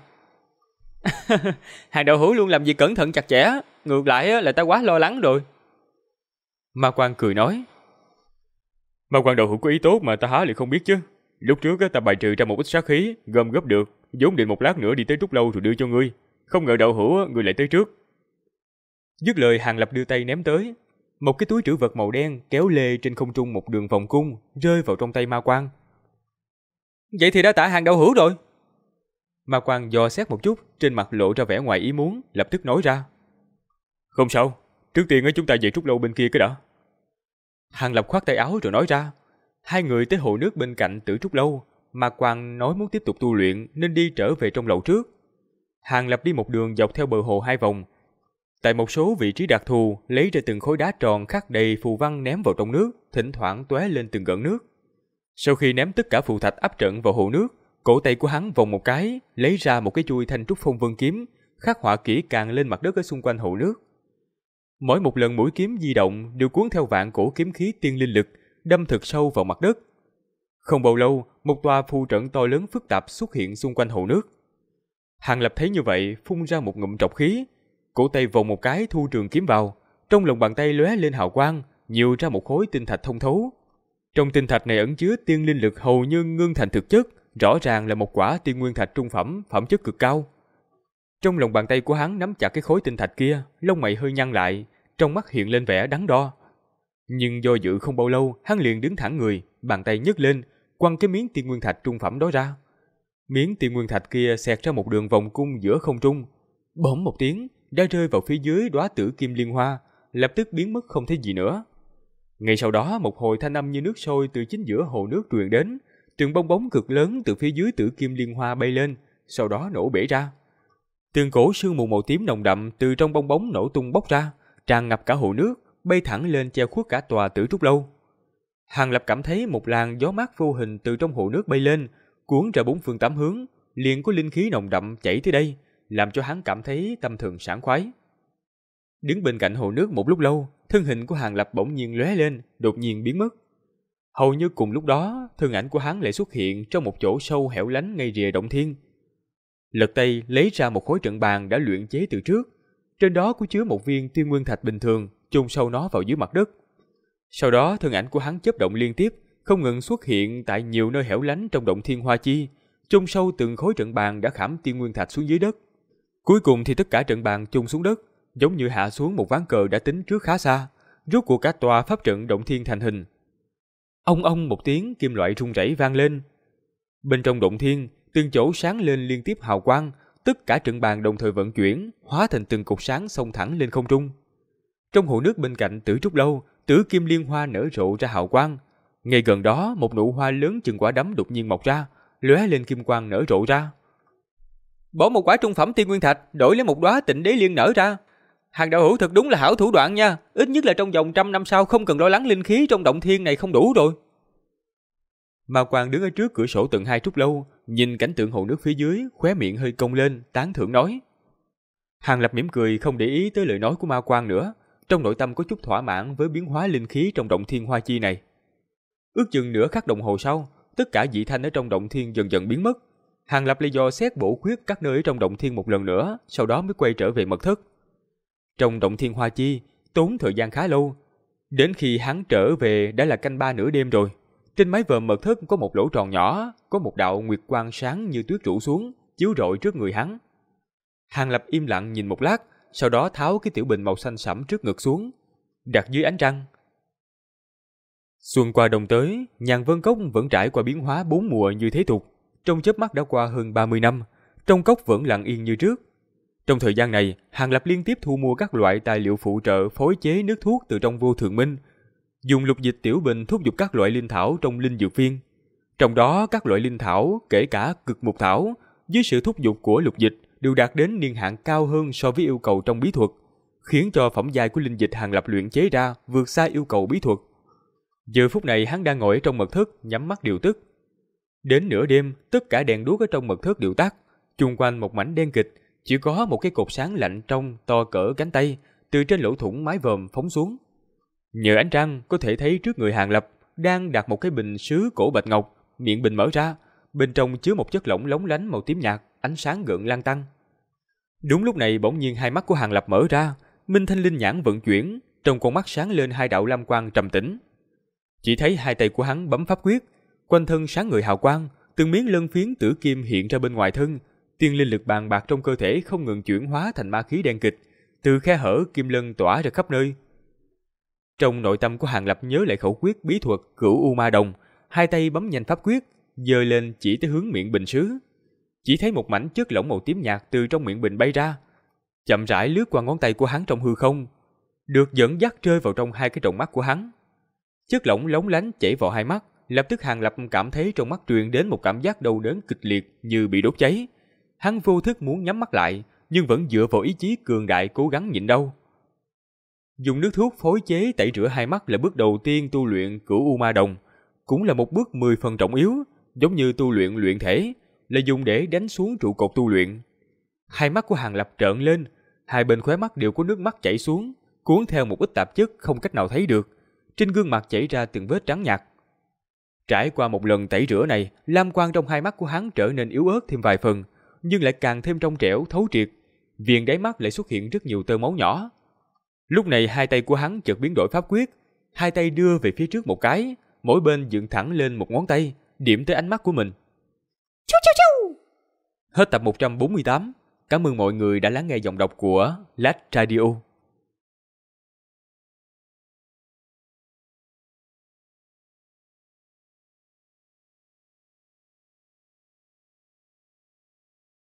A: Hàng đạo hữu luôn làm việc cẩn thận chặt chẽ, ngược lại là ta quá lo lắng rồi. Ma Quang cười nói, Ma Quang đạo hữu có ý tốt mà ta há lại không biết chứ. Lúc trước ta bài trừ ra một ít sát khí, gom góp được, vốn định một lát nữa đi tới Trúc Lâu rồi đưa cho ngươi, không ngờ đạo hữu ngươi lại tới trước. Dứt lời, Hàng Lập đưa tay ném tới. Một cái túi trữ vật màu đen kéo lê trên không trung một đường vòng cung, rơi vào trong tay Ma Quang. Vậy thì đã tạ Hàng đạo hữu rồi. Ma Quang dò xét một chút, trên mặt lộ ra vẻ ngoài ý muốn, lập tức nói ra. Không sao, trước tiên chúng ta về Trúc Lâu bên kia cái đã. Hàng Lập khoát tay áo rồi nói ra. Hai người tới hồ nước bên cạnh Tử Trúc Lâu. Ma Quang nói muốn tiếp tục tu luyện nên đi trở về trong lầu trước. Hàng Lập đi một đường dọc theo bờ hồ 2 vòng. Tại một số vị trí đặc thù, lấy ra từng khối đá tròn khắc đầy phù văn ném vào trong nước, thỉnh thoảng tóe lên từng gợn nước. Sau khi ném tất cả phù thạch áp trận vào hồ nước, cổ tay của hắn vòng một cái, lấy ra một cái chuôi thanh trúc phong vân kiếm, khắc họa kỹ càng lên mặt đất ở xung quanh hồ nước. Mỗi một lần mũi kiếm di động đều cuốn theo vạn cổ kiếm khí tiên linh lực, đâm thực sâu vào mặt đất. Không bao lâu, một tòa phù trận to lớn phức tạp xuất hiện xung quanh hồ nước. Hàng Lập thấy như vậy, phun ra một ngụm trọc khí, cổ tay vòng một cái thu trường kiếm vào, trong lòng bàn tay lóe lên hào quang, nhiều ra một khối tinh thạch thông thấu. Trong tinh thạch này ẩn chứa tiên linh lực hầu như ngưng thành thực chất, rõ ràng là một quả tiên nguyên thạch trung phẩm, phẩm chất cực cao. Trong lòng bàn tay của hắn nắm chặt cái khối tinh thạch kia, lông mày hơi nhăn lại, trong mắt hiện lên vẻ đắn đo. Nhưng do dự không bao lâu, hắn liền đứng thẳng người, bàn tay nhấc lên, quăng cái miếng tiên nguyên thạch trung phẩm đó ra. Miếng tiên nguyên thạch kia xẹt ra một đường vòng cung giữa không trung, bỗng một tiếng đã rơi vào phía dưới đóa tử kim liên hoa, lập tức biến mất không thấy gì nữa. Ngay sau đó, một hồi thanh âm như nước sôi từ chính giữa hồ nước truyền đến, từng bong bóng cực lớn từ phía dưới tử kim liên hoa bay lên, sau đó nổ bể ra. Từng cổ sương mù màu tím nồng đậm từ trong bong bóng nổ tung bốc ra, tràn ngập cả hồ nước, bay thẳng lên che khuất cả tòa Tử Trúc Lâu. Hàng Lập cảm thấy một làn gió mát vô hình từ trong hồ nước bay lên, cuốn ra bốn phương tám hướng, liền có linh khí nồng đậm chảy tới đây, làm cho hắn cảm thấy tâm thần sảng khoái. Đứng bên cạnh hồ nước một lúc lâu, thân hình của Hàng Lập bỗng nhiên lóe lên, đột nhiên biến mất. Hầu như cùng lúc đó, thân ảnh của hắn lại xuất hiện trong một chỗ sâu hẻo lánh ngay rìa động thiên. Lật tay lấy ra một khối trận bàn đã luyện chế từ trước, trên đó có chứa một viên tiên nguyên thạch bình thường, chôn sâu nó vào dưới mặt đất. Sau đó thân ảnh của hắn chớp động liên tiếp, không ngừng xuất hiện tại nhiều nơi hẻo lánh trong động thiên Hoa Chi, chôn sâu từng khối trận bàn đã khảm tiên nguyên thạch xuống dưới đất. Cuối cùng thì tất cả trận bàn chôn xuống đất, giống như hạ xuống một ván cờ đã tính trước khá xa, rốt cuộc cả tòa pháp trận động thiên thành hình. Ông ông một tiếng kim loại rung rẩy vang lên. Bên trong động thiên, từng chỗ sáng lên liên tiếp hào quang, tất cả trận bàn đồng thời vận chuyển, hóa thành từng cột sáng xông thẳng lên không trung. Trong hồ nước bên cạnh Tử Trúc Lâu, Tử Kim Liên Hoa nở rộ ra hào quang. Ngay gần đó, một nụ hoa lớn chừng quả đấm đột nhiên mọc ra, lóe lên kim quang nở rộ ra. Bỏ một quả trung phẩm tiên nguyên thạch, đổi lấy một đóa Tịnh Đế Liên nở ra. Hàng đạo hữu thật đúng là hảo thủ đoạn nha, ít nhất là trong vòng 100 năm sau không cần lo lắng linh khí trong động thiên này không đủ rồi. Ma Quang đứng ở trước cửa sổ tầng 2 Trúc Lâu, nhìn cảnh tượng hồ nước phía dưới, khóe miệng hơi cong lên, tán thưởng nói. Hàng Lập mỉm cười không để ý tới lời nói của Ma Quang nữa, trong nội tâm có chút thỏa mãn với biến hóa linh khí trong động thiên Hoa Chi này. Ước chừng nửa khắc đồng hồ sau, tất cả dị thanh ở trong động thiên dần dần biến mất. Hàng Lập lại dò xét bổ khuyết các nơi ở trong động thiên một lần nữa, sau đó mới quay trở về mật thất. Trong động thiên Hoa Chi, tốn thời gian khá lâu. Đến khi hắn trở về đã là canh 3 nửa đêm rồi. Trên mái vòm mật thất có một lỗ tròn nhỏ, có một đạo nguyệt quang sáng như tuyết rủ xuống, chiếu rọi trước người hắn. Hàng Lập im lặng nhìn một lát, sau đó tháo cái tiểu bình màu xanh sẫm trước ngực xuống, đặt dưới ánh trăng. Xuân qua đông tới, Nhàn Vân Cốc vẫn trải qua biến hóa 4 mùa như thế tục. Trong chớp mắt đã qua hơn 30 năm, trong cốc vẫn lặng yên như trước. Trong thời gian này, Hàng Lập liên tiếp thu mua các loại tài liệu phụ trợ phối chế nước thuốc từ trong Vô Thường Minh, dùng lục dịch tiểu bình thúc giục các loại linh thảo trong linh dược viên. Trong đó các loại linh thảo, kể cả cực mục thảo, dưới sự thúc giục của lục dịch đều đạt đến niên hạn cao hơn so với yêu cầu trong bí thuật, khiến cho phẩm giai của linh dịch Hàng Lập luyện chế ra vượt xa yêu cầu bí thuật. Giờ phút này hắn đang ngồi ở trong mật thất nhắm mắt điều tức. Đến nửa đêm, tất cả đèn đuốc ở trong mật thất đều tắt, chung quanh một mảnh đen kịch, chỉ có một cái cột sáng lạnh trong to cỡ cánh tay từ trên lỗ thủng mái vòm phóng xuống. Nhờ ánh trăng có thể thấy trước người Hàng Lập đang đặt một cái bình sứ cổ bạch ngọc, miệng bình mở ra, bên trong chứa một chất lỏng lóng lánh màu tím nhạt, ánh sáng gợn lan tăn. Đúng lúc này bỗng nhiên hai mắt của Hàng Lập mở ra, Minh Thanh Linh nhãn vận chuyển, trong con mắt sáng lên hai đạo lam quang trầm tĩnh. Chỉ thấy hai tay của hắn bấm pháp quyết, quanh thân sáng ngời hào quang, từng miếng lân phiến tử kim hiện ra bên ngoài thân, tiên linh lực bàn bạc trong cơ thể không ngừng chuyển hóa thành ma khí đen kịch, từ khe hở kim lân tỏa ra khắp nơi. Trong nội tâm của Hàng Lập nhớ lại khẩu quyết bí thuật Cửu U Ma Đồng, hai tay bấm nhanh pháp quyết, giơ lên chỉ tới hướng miệng bình sứ. Chỉ thấy một mảnh chất lỏng màu tím nhạt từ trong miệng bình bay ra, chậm rãi lướt qua ngón tay của hắn trong hư không, được dẫn dắt rơi vào trong hai cái tròng mắt của hắn. Chất lỏng lóng lánh chảy vào hai mắt, lập tức Hàng Lập cảm thấy trong mắt truyền đến một cảm giác đau đớn kịch liệt như bị đốt cháy. Hắn vô thức muốn nhắm mắt lại, nhưng vẫn dựa vào ý chí cường đại cố gắng nhịn đau. Dùng nước thuốc phối chế tẩy rửa hai mắt là bước đầu tiên tu luyện Cửu U Ma Đồng, cũng là một bước 10 phần trọng yếu, giống như tu luyện luyện thể, là dùng để đánh xuống trụ cột tu luyện. Hai mắt của Hàng Lập trợn lên, hai bên khóe mắt đều có nước mắt chảy xuống, cuốn theo một ít tạp chất không cách nào thấy được. Trên gương mặt chảy ra từng vết trắng nhạt. Trải qua một lần tẩy rửa này, lam quang trong hai mắt của hắn trở nên yếu ớt thêm vài phần, nhưng lại càng thêm trong trẻo thấu triệt. Viền đáy mắt lại xuất hiện rất nhiều tơ máu nhỏ. Lúc này hai tay của hắn chợt biến đổi pháp quyết, hai tay đưa về phía trước một cái, mỗi bên dựng thẳng lên một ngón tay, điểm tới ánh mắt của mình.
C: Chu chu chu.
A: Hết tập 148. Cảm ơn mọi người đã lắng nghe giọng đọc của Lách Radio.